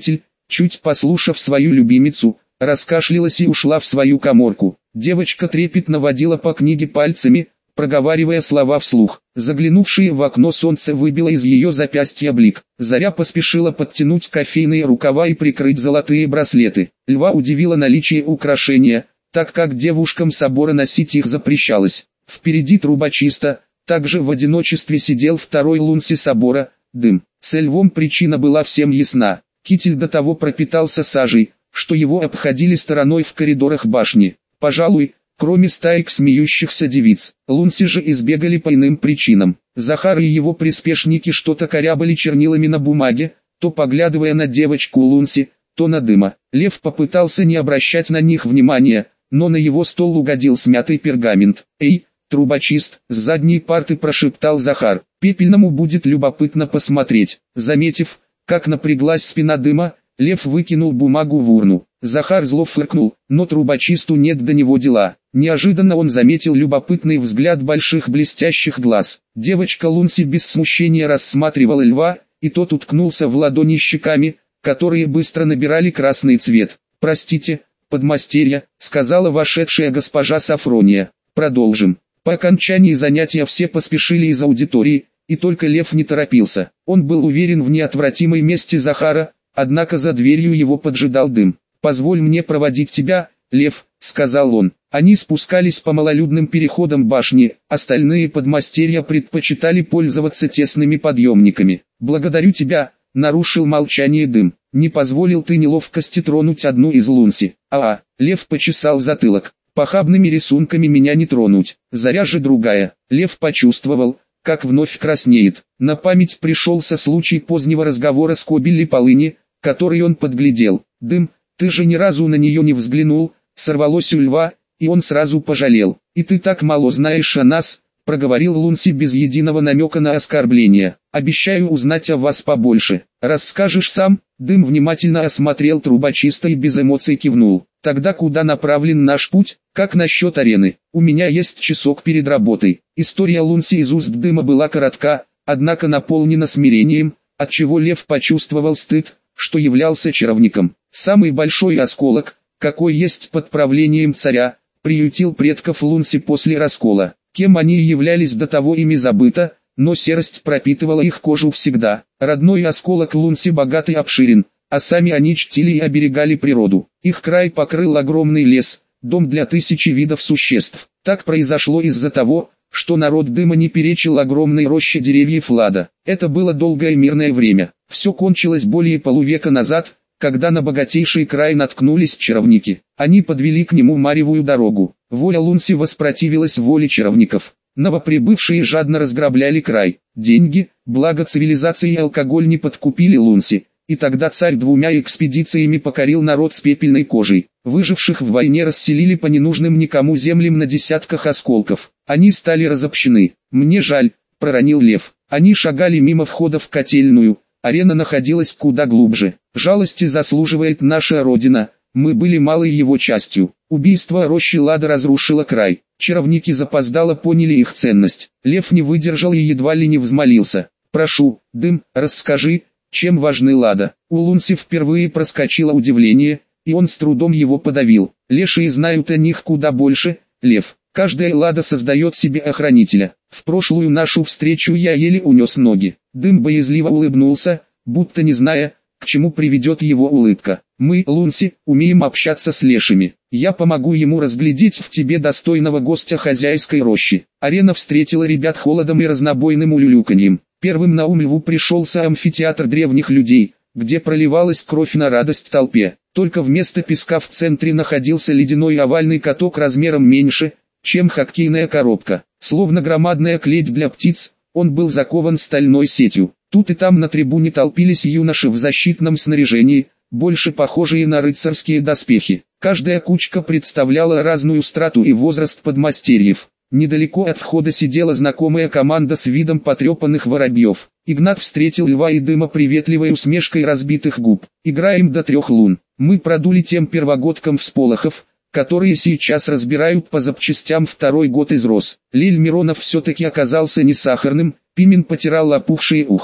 чуть послушав свою любимицу, раскашлялась и ушла в свою каморку. Девочка трепетно водила по книге пальцами, проговаривая слова вслух. Заглянувшее в окно солнце выбило из ее запястья блик. Заря поспешила подтянуть кофейные рукава и прикрыть золотые браслеты. Льва удивило наличие украшения, так как девушкам собора носить их запрещалось. Впереди трубочиста, также в одиночестве сидел второй лунси собора, Дым. С Львом причина была всем ясна. Китель до того пропитался сажей, что его обходили стороной в коридорах башни. Пожалуй, кроме стаек смеющихся девиц, лунси же избегали по иным причинам. Захар и его приспешники что-то корябали чернилами на бумаге, то поглядывая на девочку лунси, то на Дыма. Лев попытался не обращать на них внимания, но на его стол угодил смятый пергамент. «Эй, трубочист!» — с задней парты прошептал Захар. «Пепельному будет любопытно посмотреть». Заметив, как напряглась спина Дыма, Лев выкинул бумагу в урну. Захар зло фыркнул, но трубочисту нет до него дела. Неожиданно он заметил любопытный взгляд больших блестящих глаз. Девочка Лунси без смущения рассматривала Льва, и тот уткнулся в ладони щеками, которые быстро набирали красный цвет. «Простите, подмастерья», — сказала вошедшая госпожа Сафрония. «Продолжим». По окончании занятия все поспешили из аудитории, и только Лев не торопился. Он был уверен в неотвратимой мести Захара, однако за дверью его поджидал Дым. «Позволь мне проводить тебя, Лев», — сказал он. Они спускались по малолюдным переходам башни, остальные подмастерья предпочитали пользоваться тесными подъемниками. «Благодарю тебя», — нарушил молчание Дым. «Не позволил ты неловкости тронуть одну из лунси». Лев почесал затылок. «Похабными рисунками меня не тронуть. Заря же другая». Лев почувствовал, как вновь краснеет. На память пришелся случай позднего разговора с Кобелли Полыни, который он подглядел. «Дым, ты же ни разу на нее не взглянул», — сорвалось у Льва, и он сразу пожалел. «И ты так мало знаешь о нас», — проговорил Лунси без единого намека на оскорбление. «Обещаю узнать о вас побольше. Расскажешь сам?» Дым внимательно осмотрел трубочиста и без эмоций кивнул. «Тогда куда направлен наш путь? Как насчет арены? У меня есть часок перед работой». История Лунси из уст Дыма была коротка, однако наполнена смирением, отчего Лев почувствовал стыд, что являлся чаровником. Самый большой осколок, какой есть под правлением царя, приютил предков Лунси после раскола. Кем они являлись до того ими забыто, но серость пропитывала их кожу всегда. Родной осколок Лунси богат и обширен, а сами они чтили и оберегали природу. Их край покрыл огромный лес, дом для тысячи видов существ. Так произошло из-за того, что народ Дыма не перечил огромной роще деревьев Лада. Это было долгое мирное время. Все кончилось более полувека назад, когда на богатейший край наткнулись чаровники. Они подвели к нему маревую дорогу. Воля Лунси воспротивилась воле чаровников. Новоприбывшие жадно разграбляли край. Деньги, благо цивилизации и алкоголь не подкупили Лунси. И тогда царь двумя экспедициями покорил народ с пепельной кожей. Выживших в войне расселили по ненужным никому землям на десятках осколков. Они стали разобщены. «Мне жаль», — проронил Лев. Они шагали мимо входа в котельную. Арена находилась куда глубже. «Жалости заслуживает наша Родина, мы были малой его частью. Убийство рощи Лада разрушило край. Чаровники запоздало поняли их ценность». Лев не выдержал и едва ли не взмолился. «Прошу, Дым, расскажи, чем важны Лада». У Лунси впервые проскочило удивление, и он с трудом его подавил. «Лешие знают о них куда больше, Лев. Каждая Лада создает себе охранителя. В прошлую нашу встречу я еле унес ноги». Дым боязливо улыбнулся, будто не зная, к чему приведет его улыбка. «Мы, Лунси, умеем общаться с лешими. Я помогу ему разглядеть в тебе достойного гостя хозяйской рощи». Арена встретила ребят холодом и разнобойным улюлюканьем. Первым на ум Льву пришелся амфитеатр древних людей, где проливалась кровь на радость толпе. Только вместо песка в центре находился ледяной овальный каток размером меньше, чем хоккейная коробка. Словно громадная клеть для птиц, он был закован стальной сетью. Тут и там на трибуне толпились юноши в защитном снаряжении, больше похожие на рыцарские доспехи. Каждая кучка представляла разную страту и возраст подмастерьев. Недалеко от входа сидела знакомая команда с видом потрепанных воробьев. Игнат встретил Льва и Дыма приветливой усмешкой разбитых губ. «Играем до 3 лун. Мы продули тем первогодкам всполохов, которые сейчас разбирают по запчастям второй год из роз». Лиль Миронов все-таки оказался не сахарным, Пимен потирал опухшее ухо,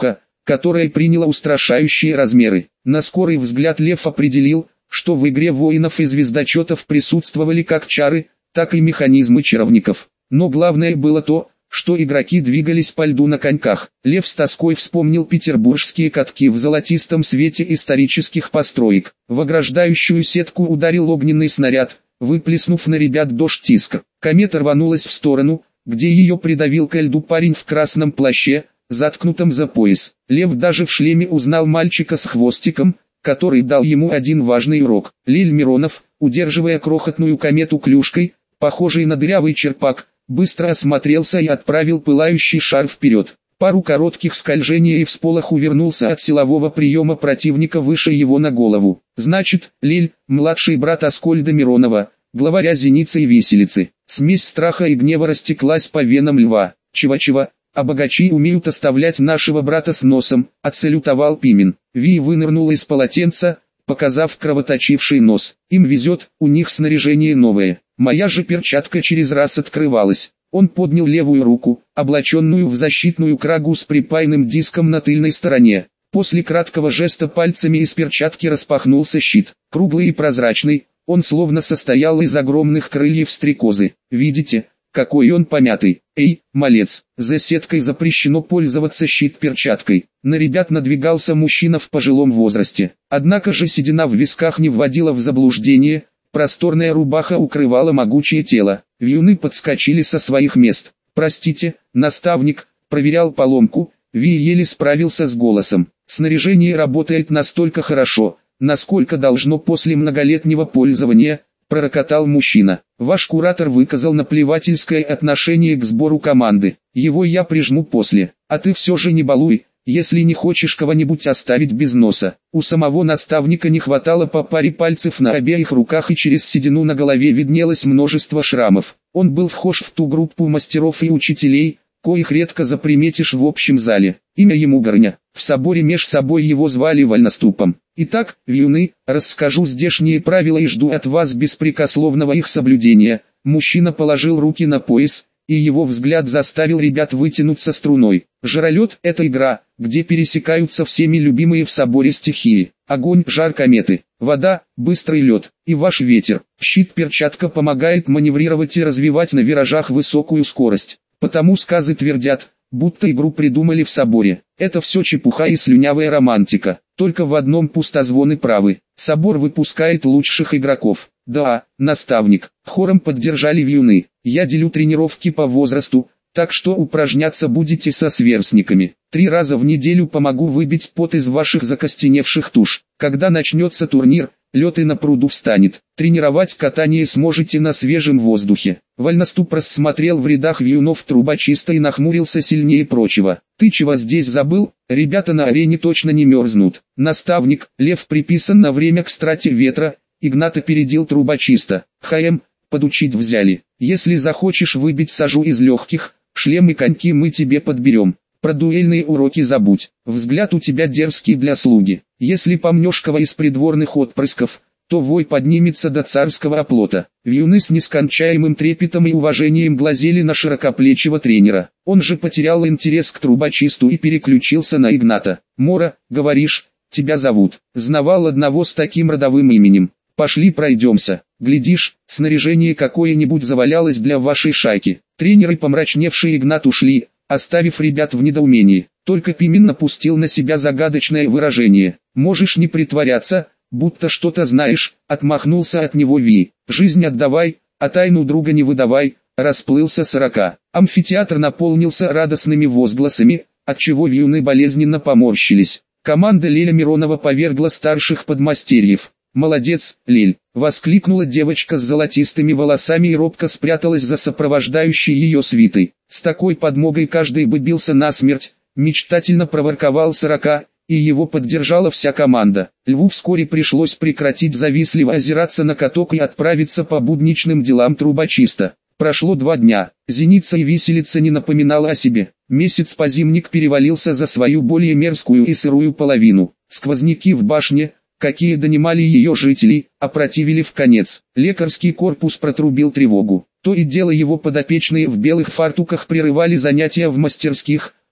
которая приняла устрашающие размеры. На скорый взгляд Лев определил, что в игре воинов и звездочетов присутствовали как чары, так и механизмы чаровников. Но главное было то, что игроки двигались по льду на коньках. Лев с тоской вспомнил петербургские катки в золотистом свете исторических построек. В ограждающую сетку ударил огненный снаряд, выплеснув на ребят дождь искр. Комета рванулась в сторону, где ее придавил ко льду парень в красном плаще, заткнутом за пояс. Лев даже в шлеме узнал мальчика с хвостиком, который дал ему один важный урок. Лиль Миронов, удерживая крохотную комету клюшкой, похожей на дырявый черпак, быстро осмотрелся и отправил пылающий шар вперед. Пару коротких скольжений и всполох увернулся от силового приема противника выше его на голову. Значит, Лиль, младший брат Аскольда Миронова, главаря Зеницы и Виселицы. Смесь страха и гнева растеклась по венам льва. «Чего-чего, а богачи умеют оставлять нашего брата с носом», — отсалютовал Пимен. Ви вынырнула из полотенца, показав кровоточивший нос. «Им везет, у них снаряжение новое. Моя же перчатка через раз открывалась». Он поднял левую руку, облаченную в защитную крагу с припаянным диском на тыльной стороне. После краткого жеста пальцами из перчатки распахнулся щит. Круглый и прозрачный, он словно состоял из огромных крыльев стрекозы. «Видите, какой он помятый? Эй, малец, за сеткой запрещено пользоваться щит-перчаткой». На ребят надвигался мужчина в пожилом возрасте. Однако же седина в висках не вводила в заблуждение. Просторная рубаха укрывала могучее тело. Вьюны подскочили со своих мест. «Простите, наставник», проверял поломку. Ви еле справился с голосом. «Снаряжение работает настолько хорошо, насколько должно после многолетнего пользования», пророкотал мужчина. «Ваш куратор выказал наплевательское отношение к сбору команды. Его я прижму после. А ты все же не балуй, если не хочешь кого-нибудь оставить без носа». У самого наставника не хватало по паре пальцев на обеих руках, и через седину на голове виднелось множество шрамов. Он был вхож в ту группу мастеров и учителей, коих редко заприметишь в общем зале. Имя ему Горня. В соборе меж собой его звали Вольноступом. «Итак, вьюны, расскажу здешние правила и жду от вас беспрекословного их соблюдения». Мужчина положил руки на пояс, и его взгляд заставил ребят вытянуться струной. Жаролет — это игра, где пересекаются всеми любимые в соборе стихии. Огонь — жар кометы, вода — быстрый лед, и ваш ветер. Щит-перчатка помогает маневрировать и развивать на виражах высокую скорость. Потому сказы твердят, будто игру придумали в соборе. Это все чепуха и слюнявая романтика. Только в одном пустозвоны правы. Собор выпускает лучших игроков. «Да, наставник», — хором поддержали вьюны. «Я делю тренировки по возрасту, так что упражняться будете со сверстниками. 3 раза в неделю помогу выбить пот из ваших закостеневших туш. Когда начнется турнир, лед и на пруду встанет. Тренировать катание сможете на свежем воздухе». Вольноступ рассмотрел в рядах вьюнов трубочиста и нахмурился сильнее прочего. «Ты чего здесь забыл? Ребята на арене точно не мерзнут». «Наставник, Лев приписан на время к страте ветра», — Игнат опередил трубочиста. «ХМ, подучить взяли. Если захочешь выбить сажу из легких, шлем и коньки мы тебе подберем. Про дуэльные уроки забудь. Взгляд у тебя дерзкий для слуги. Если помнешь кого из придворных отпрысков, то вой поднимется до царского оплота». Вьюны с нескончаемым трепетом и уважением глазели на широкоплечего тренера. Он же потерял интерес к трубочисту и переключился на Игната. «Мора, говоришь, тебя зовут?» «Знавал одного с таким родовым именем. Пошли пройдемся. Глядишь, снаряжение какое-нибудь завалялось для вашей шайки». Тренеры, помрачневшие Игнат, ушли, оставив ребят в недоумении. Только Пимен напустил на себя загадочное выражение. «Можешь не притворяться, будто что-то знаешь», — отмахнулся от него Ви. «Жизнь отдавай, а тайну друга не выдавай», — расплылся 40. Амфитеатр наполнился радостными возгласами, отчего вьюны болезненно поморщились. Команда Леля Миронова повергла старших подмастерьев. «Молодец, Лель!» — воскликнула девочка с золотистыми волосами и робко спряталась за сопровождающей ее свитой. «С такой подмогой каждый бы бился насмерть», — мечтательно проворковал 40, и его поддержала вся команда. Льву вскоре пришлось прекратить завистливо озираться на каток и отправиться по будничным делам трубочиста. Прошло 2 дня. Зеница и Виселица не напоминала о себе. Месяц позимник перевалился за свою более мерзкую и сырую половину. Сквозняки в башне, какие донимали ее жителей, опротивили вконец. Лекарский корпус протрубил тревогу. То и дело его подопечные в белых фартуках прерывали занятия в мастерских,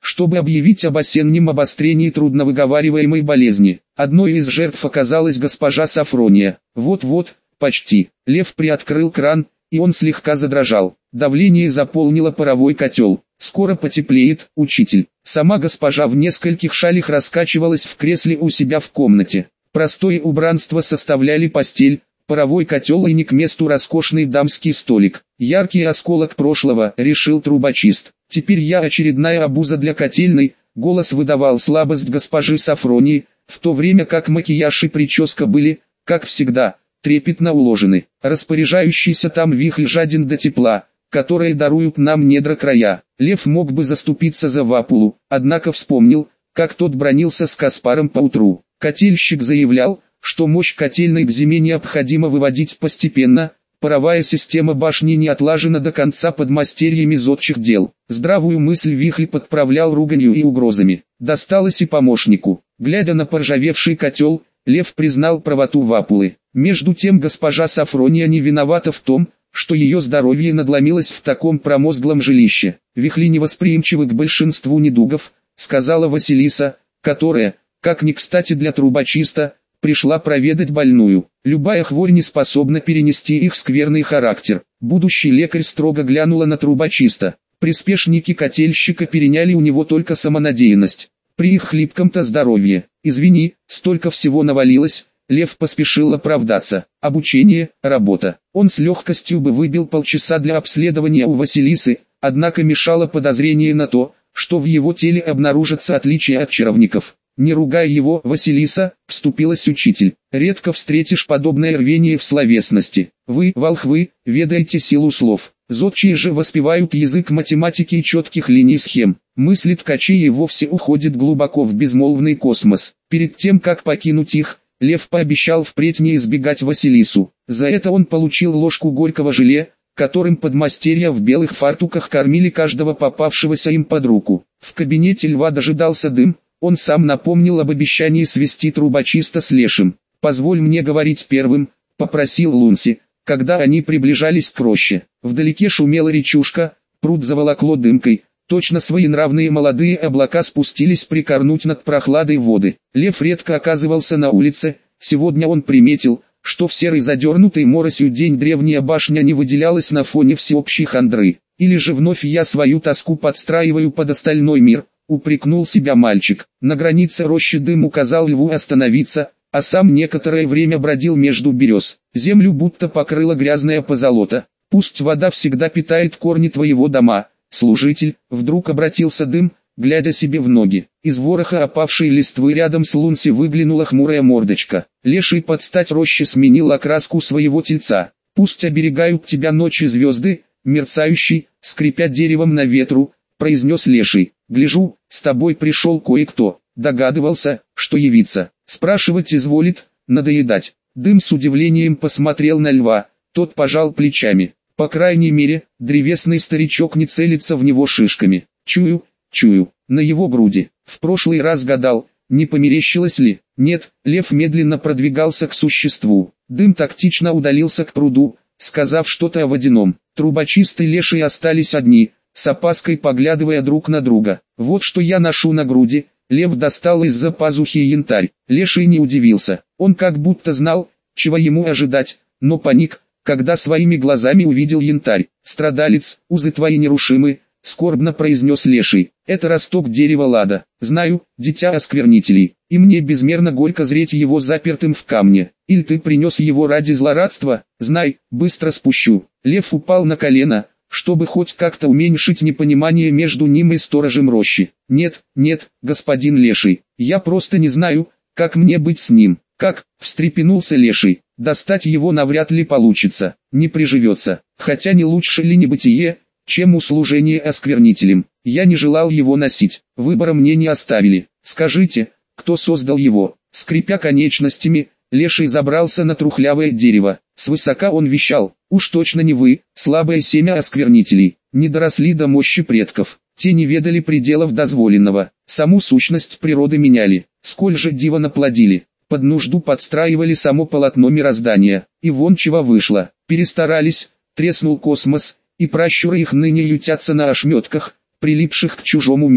чтобы объявить об осеннем обострении трудновыговариваемой болезни. Одной из жертв оказалась госпожа Сафрония. Вот-вот, почти. Лев приоткрыл кран, и он слегка задрожал. Давление заполнило паровой котел. «Скоро потеплеет, учитель». Сама госпожа в нескольких шалях раскачивалась в кресле у себя в комнате. Простое убранство составляли постель, паровой котел и не к месту роскошный дамский столик. Яркий осколок прошлого, решил трубочист. Теперь я очередная обуза для котельной. Голос выдавал слабость госпожи Сафронии, в то время как макияж и прическа были, как всегда, трепетно уложены. Распоряжающийся там вихрь жаден до тепла, которые даруют нам недра края. Лев мог бы заступиться за Вапулу, однако вспомнил, как тот бранился с Каспаром поутру. Котельщик заявлял, что мощь котельной к зиме необходимо выводить постепенно, паровая система башни не отлажена до конца подмастерьями зодчих дел. Здравую мысль вихрь подправлял руганью и угрозами. Досталось и помощнику. Глядя на поржавевший котел, Лев признал правоту Вапулы. Между тем госпожа Сафрония не виновата в том, что ее здоровье надломилось в таком промозглом жилище. «Вихли невосприимчивы к большинству недугов», — сказала Василиса, которая, как ни кстати для трубочиста, пришла проведать больную. Любая хворь не способна перенести их скверный характер. Будущий лекарь строго глянула на трубочиста. Приспешники котельщика переняли у него только самонадеянность. При их хлипком-то здоровье. «Извини, столько всего навалилось». Лев поспешил оправдаться. Обучение, работа. Он с легкостью бы выбил полчаса для обследования у Василисы, однако мешало подозрение на то, что в его теле обнаружатся отличия от чаровников. «Не ругай его, Василиса», — вступилась учитель. «Редко встретишь подобное рвение в словесности. Вы, волхвы, ведаете силу слов. Зодчие же воспевают язык математики и четких линий схем. Мысли ткачей и вовсе уходит глубоко в безмолвный космос. Перед тем, как покинуть их, Лев пообещал впредь не избегать Василису. За это он получил ложку горького желе, которым подмастерья в белых фартуках кормили каждого попавшегося им под руку. В кабинете Льва дожидался дым, он сам напомнил об обещании свести трубочиста с Лешим. «Позволь мне говорить первым», — попросил Лунси, когда они приближались к роще. Вдалеке шумела речушка, пруд заволокло дымкой. Точно своенравные молодые облака спустились прикорнуть над прохладой воды. Лев редко оказывался на улице, сегодня он приметил, что в серый задернутый моросью день древняя башня не выделялась на фоне всеобщей хандры. Или же вновь я свою тоску подстраиваю под остальной мир, упрекнул себя мальчик. На границе рощи дым указал Льву остановиться, а сам некоторое время бродил между берез. Землю будто покрыла грязная позолота. Пусть вода всегда питает корни твоего дома. «Служитель», — вдруг обратился дым, глядя себе в ноги. Из вороха опавшей листвы рядом с Лунси выглянула хмурая мордочка. Леший под стать роще сменил окраску своего тельца. «Пусть оберегают тебя ночи звезды, мерцающий, скрипя деревом на ветру», — произнес Леший. «Гляжу, с тобой пришел кое-кто». Догадывался, что явиться. Спрашивать изволит, надоедать. Дым с удивлением посмотрел на Льва, тот пожал плечами. По крайней мере, древесный старичок не целится в него шишками. Чую, на его груди. В прошлый раз гадал, не померещилось ли. Нет, Лев медленно продвигался к существу. Дым тактично удалился к пруду, сказав что-то о водяном. Трубочист и Леший остались одни, с опаской поглядывая друг на друга. «Вот что я ношу на груди». Лев достал из-за пазухи янтарь. Леший не удивился. Он как будто знал, чего ему ожидать, но паник, когда своими глазами увидел янтарь. «Страдалец, узы твои нерушимы», — скорбно произнес Леший. «Это росток дерева лада. Знаю, дитя осквернителей, и мне безмерно горько зреть его запертым в камне. Иль ты принес его ради злорадства? Знай, быстро спущу». Лев упал на колено, чтобы хоть как-то уменьшить непонимание между ним и сторожем рощи. «Нет, господин Леший, я просто не знаю, как мне быть с ним». «Как?» — встрепенулся Леший. «Достать его навряд ли получится, не приживется. Хотя не лучше ли небытие, чем услужение осквернителям. Я не желал его носить, выбора мне не оставили. Скажите, кто создал его?» Скрипя конечностями, Леший забрался на трухлявое дерево. Свысока он вещал: «Уж точно не вы, слабое семя осквернителей, не доросли до мощи предков. Те не ведали пределов дозволенного, саму сущность природы меняли, сколь же диво наплодили. Под нужду подстраивали само полотно мироздания, и вон чего вышло. Перестарались, треснул космос, и пращуры их ныне ютятся на ошметках, прилипших к чужому миру.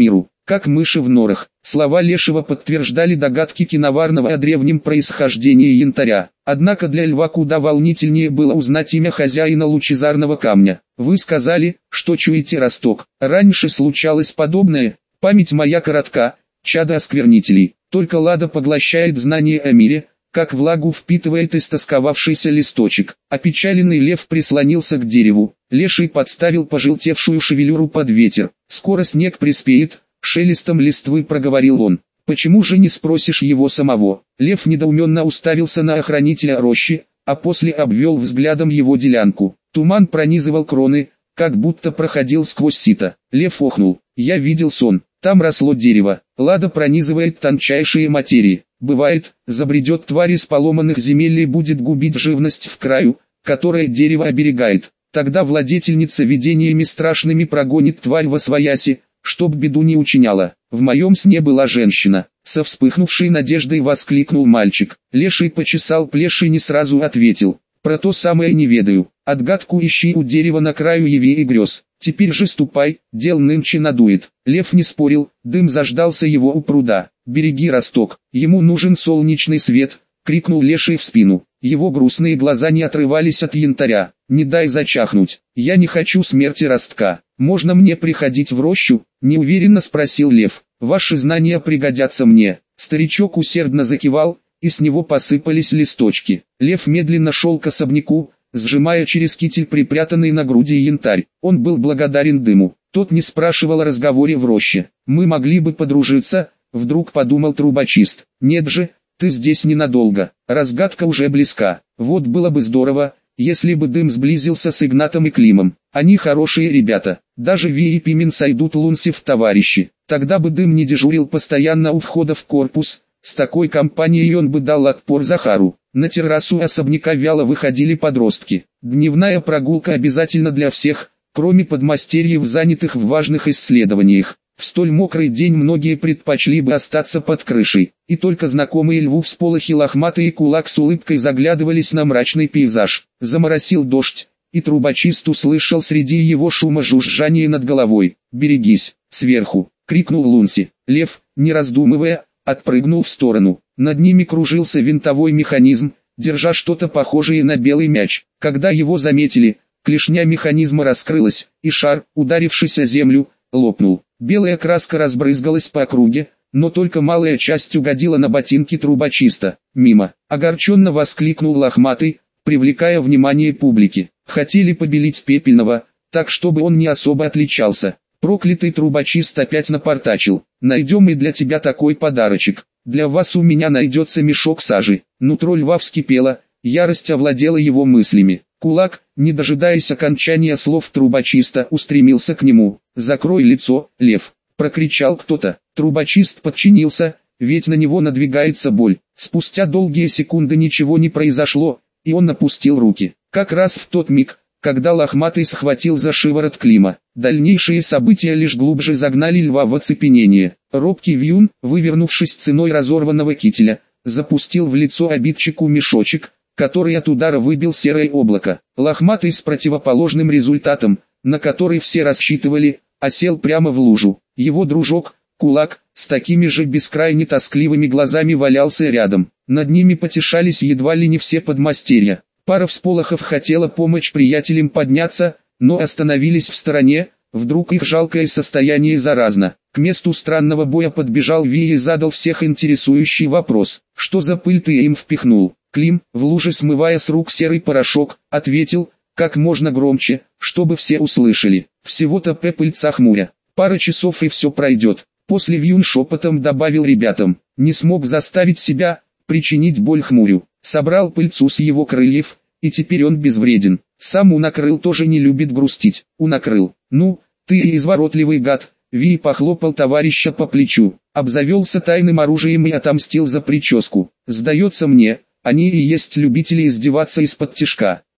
как мыши в норах. Слова Лешего подтверждали догадки Киноварного о древнем происхождении янтаря. Однако для льва куда волнительнее было узнать имя хозяина лучезарного камня. Вы сказали, что чуете росток. Раньше случалось подобное, память моя коротка, чадо осквернителей. Только Лада поглощает знания о мире, как влагу впитывает истосковавшийся листочек. Опечаленный лев прислонился к дереву. Леший подставил пожелтевшую шевелюру под ветер. «Скоро снег приспеет», — шелестом листвы проговорил он. «Почему же не спросишь его самого?» Лев недоуменно уставился на охранителя рощи, а после обвел взглядом его делянку. Туман пронизывал кроны, как будто проходил сквозь сито. Лев охнул. «Я видел сон. Там росло дерево. Лада пронизывает тончайшие материи. Бывает, забредет тварь из поломанных земель и будет губить живность в краю, которое дерево оберегает. Тогда владетельница видениями страшными прогонит тварь восвояси, чтоб беду не учиняла. В моем сне была женщина». Со вспыхнувшей надеждой воскликнул мальчик. Леший почесал плешь и не сразу ответил. «Про то самое не ведаю. Отгадку ищи у дерева на краю яви и грез. Теперь же ступай, дел нынче надует». Лев не спорил, дым заждался его у пруда. «Береги росток, ему нужен солнечный свет», — крикнул Леший в спину. Его грустные глаза не отрывались от янтаря. «Не дай зачахнуть, я не хочу смерти ростка. Можно мне приходить в рощу?» — неуверенно спросил Лев. «Ваши знания пригодятся мне». Старичок усердно закивал, и с него посыпались листочки. Лев медленно шел к особняку, сжимая через китель припрятанный на груди янтарь. Он был благодарен дыму. Тот не спрашивал о разговоре в роще. «Мы могли бы подружиться», — вдруг подумал трубочист. «Нет же, ты здесь ненадолго. Разгадка уже близка. Вот было бы здорово, если бы дым сблизился с Игнатом и Климом. Они хорошие ребята. Даже Ви и Пимен сойдут Лунси в товарищи. Тогда бы дым не дежурил постоянно у входа в корпус. С такой компанией он бы дал отпор Захару». На террасу особняка вяло выходили подростки. Дневная прогулка обязательно для всех, кроме подмастерьев, занятых в важных исследованиях. В столь мокрый день многие предпочли бы остаться под крышей, и только знакомые льву всполохи Лохматый и Кулак с улыбкой заглядывались на мрачный пейзаж. Заморосил дождь, и трубочист услышал среди его шума жужжание над головой. «Берегись, сверху!» — крикнул Лунси. Лев, не раздумывая, отпрыгнул в сторону. Над ними кружился винтовой механизм, держа что-то похожее на белый мяч. Когда его заметили, клешня механизма раскрылась, и шар, ударившись о землю, лопнул. Белая краска разбрызгалась по округе, но только малая часть угодила на ботинки трубочиста. «Мимо!» — огорченно воскликнул Лохматый, привлекая внимание публики. «Хотели побелить Пепельного, так чтобы он не особо отличался». Проклятый трубочист опять напортачил. «Найдем и для тебя такой подарочек. Для вас у меня найдется мешок сажи». Нутро льва вскипело, ярость овладела его мыслями. Кулак, не дожидаясь окончания слов трубочиста, устремился к нему. «Закрой лицо, лев!» — прокричал кто-то. Трубочист подчинился, ведь на него надвигается боль. Спустя долгие секунды ничего не произошло, и он опустил руки. Как раз в тот миг, когда Лохматый схватил за шиворот Клима. Дальнейшие события лишь глубже загнали льва в оцепенение. Робкий вьюн, вывернувшись ценой разорванного кителя, запустил в лицо обидчику мешочек, который от удара выбил серое облако. Лохматый с противоположным результатом, на который все рассчитывали, осел прямо в лужу. Его дружок, Кулак, с такими же бескрайне тоскливыми глазами валялся рядом. Над ними потешались едва ли не все подмастерья. Пара всполохов хотела помочь приятелям подняться, но остановились в стороне, вдруг их жалкое состояние заразно. К месту странного боя подбежал Ви и задал всех интересующий вопрос. «Что за пыль ты им впихнул?» Клим, в луже смывая с рук серый порошок, ответил, как можно громче, чтобы все услышали. «Всего-то пыльца хмуря. Пара часов и все пройдет». После Вьюн шепотом добавил ребятам. Не смог заставить себя причинить боль хмурю. Собрал пыльцу с его крыльев, и теперь он безвреден. Сам Унакрыл тоже не любит грустить. Унакрыл, ну, ты и изворотливый гад. Ви похлопал товарища по плечу. Обзавелся тайным оружием и отомстил за прическу. Сдается мне, они и есть любители издеваться из-под тишка.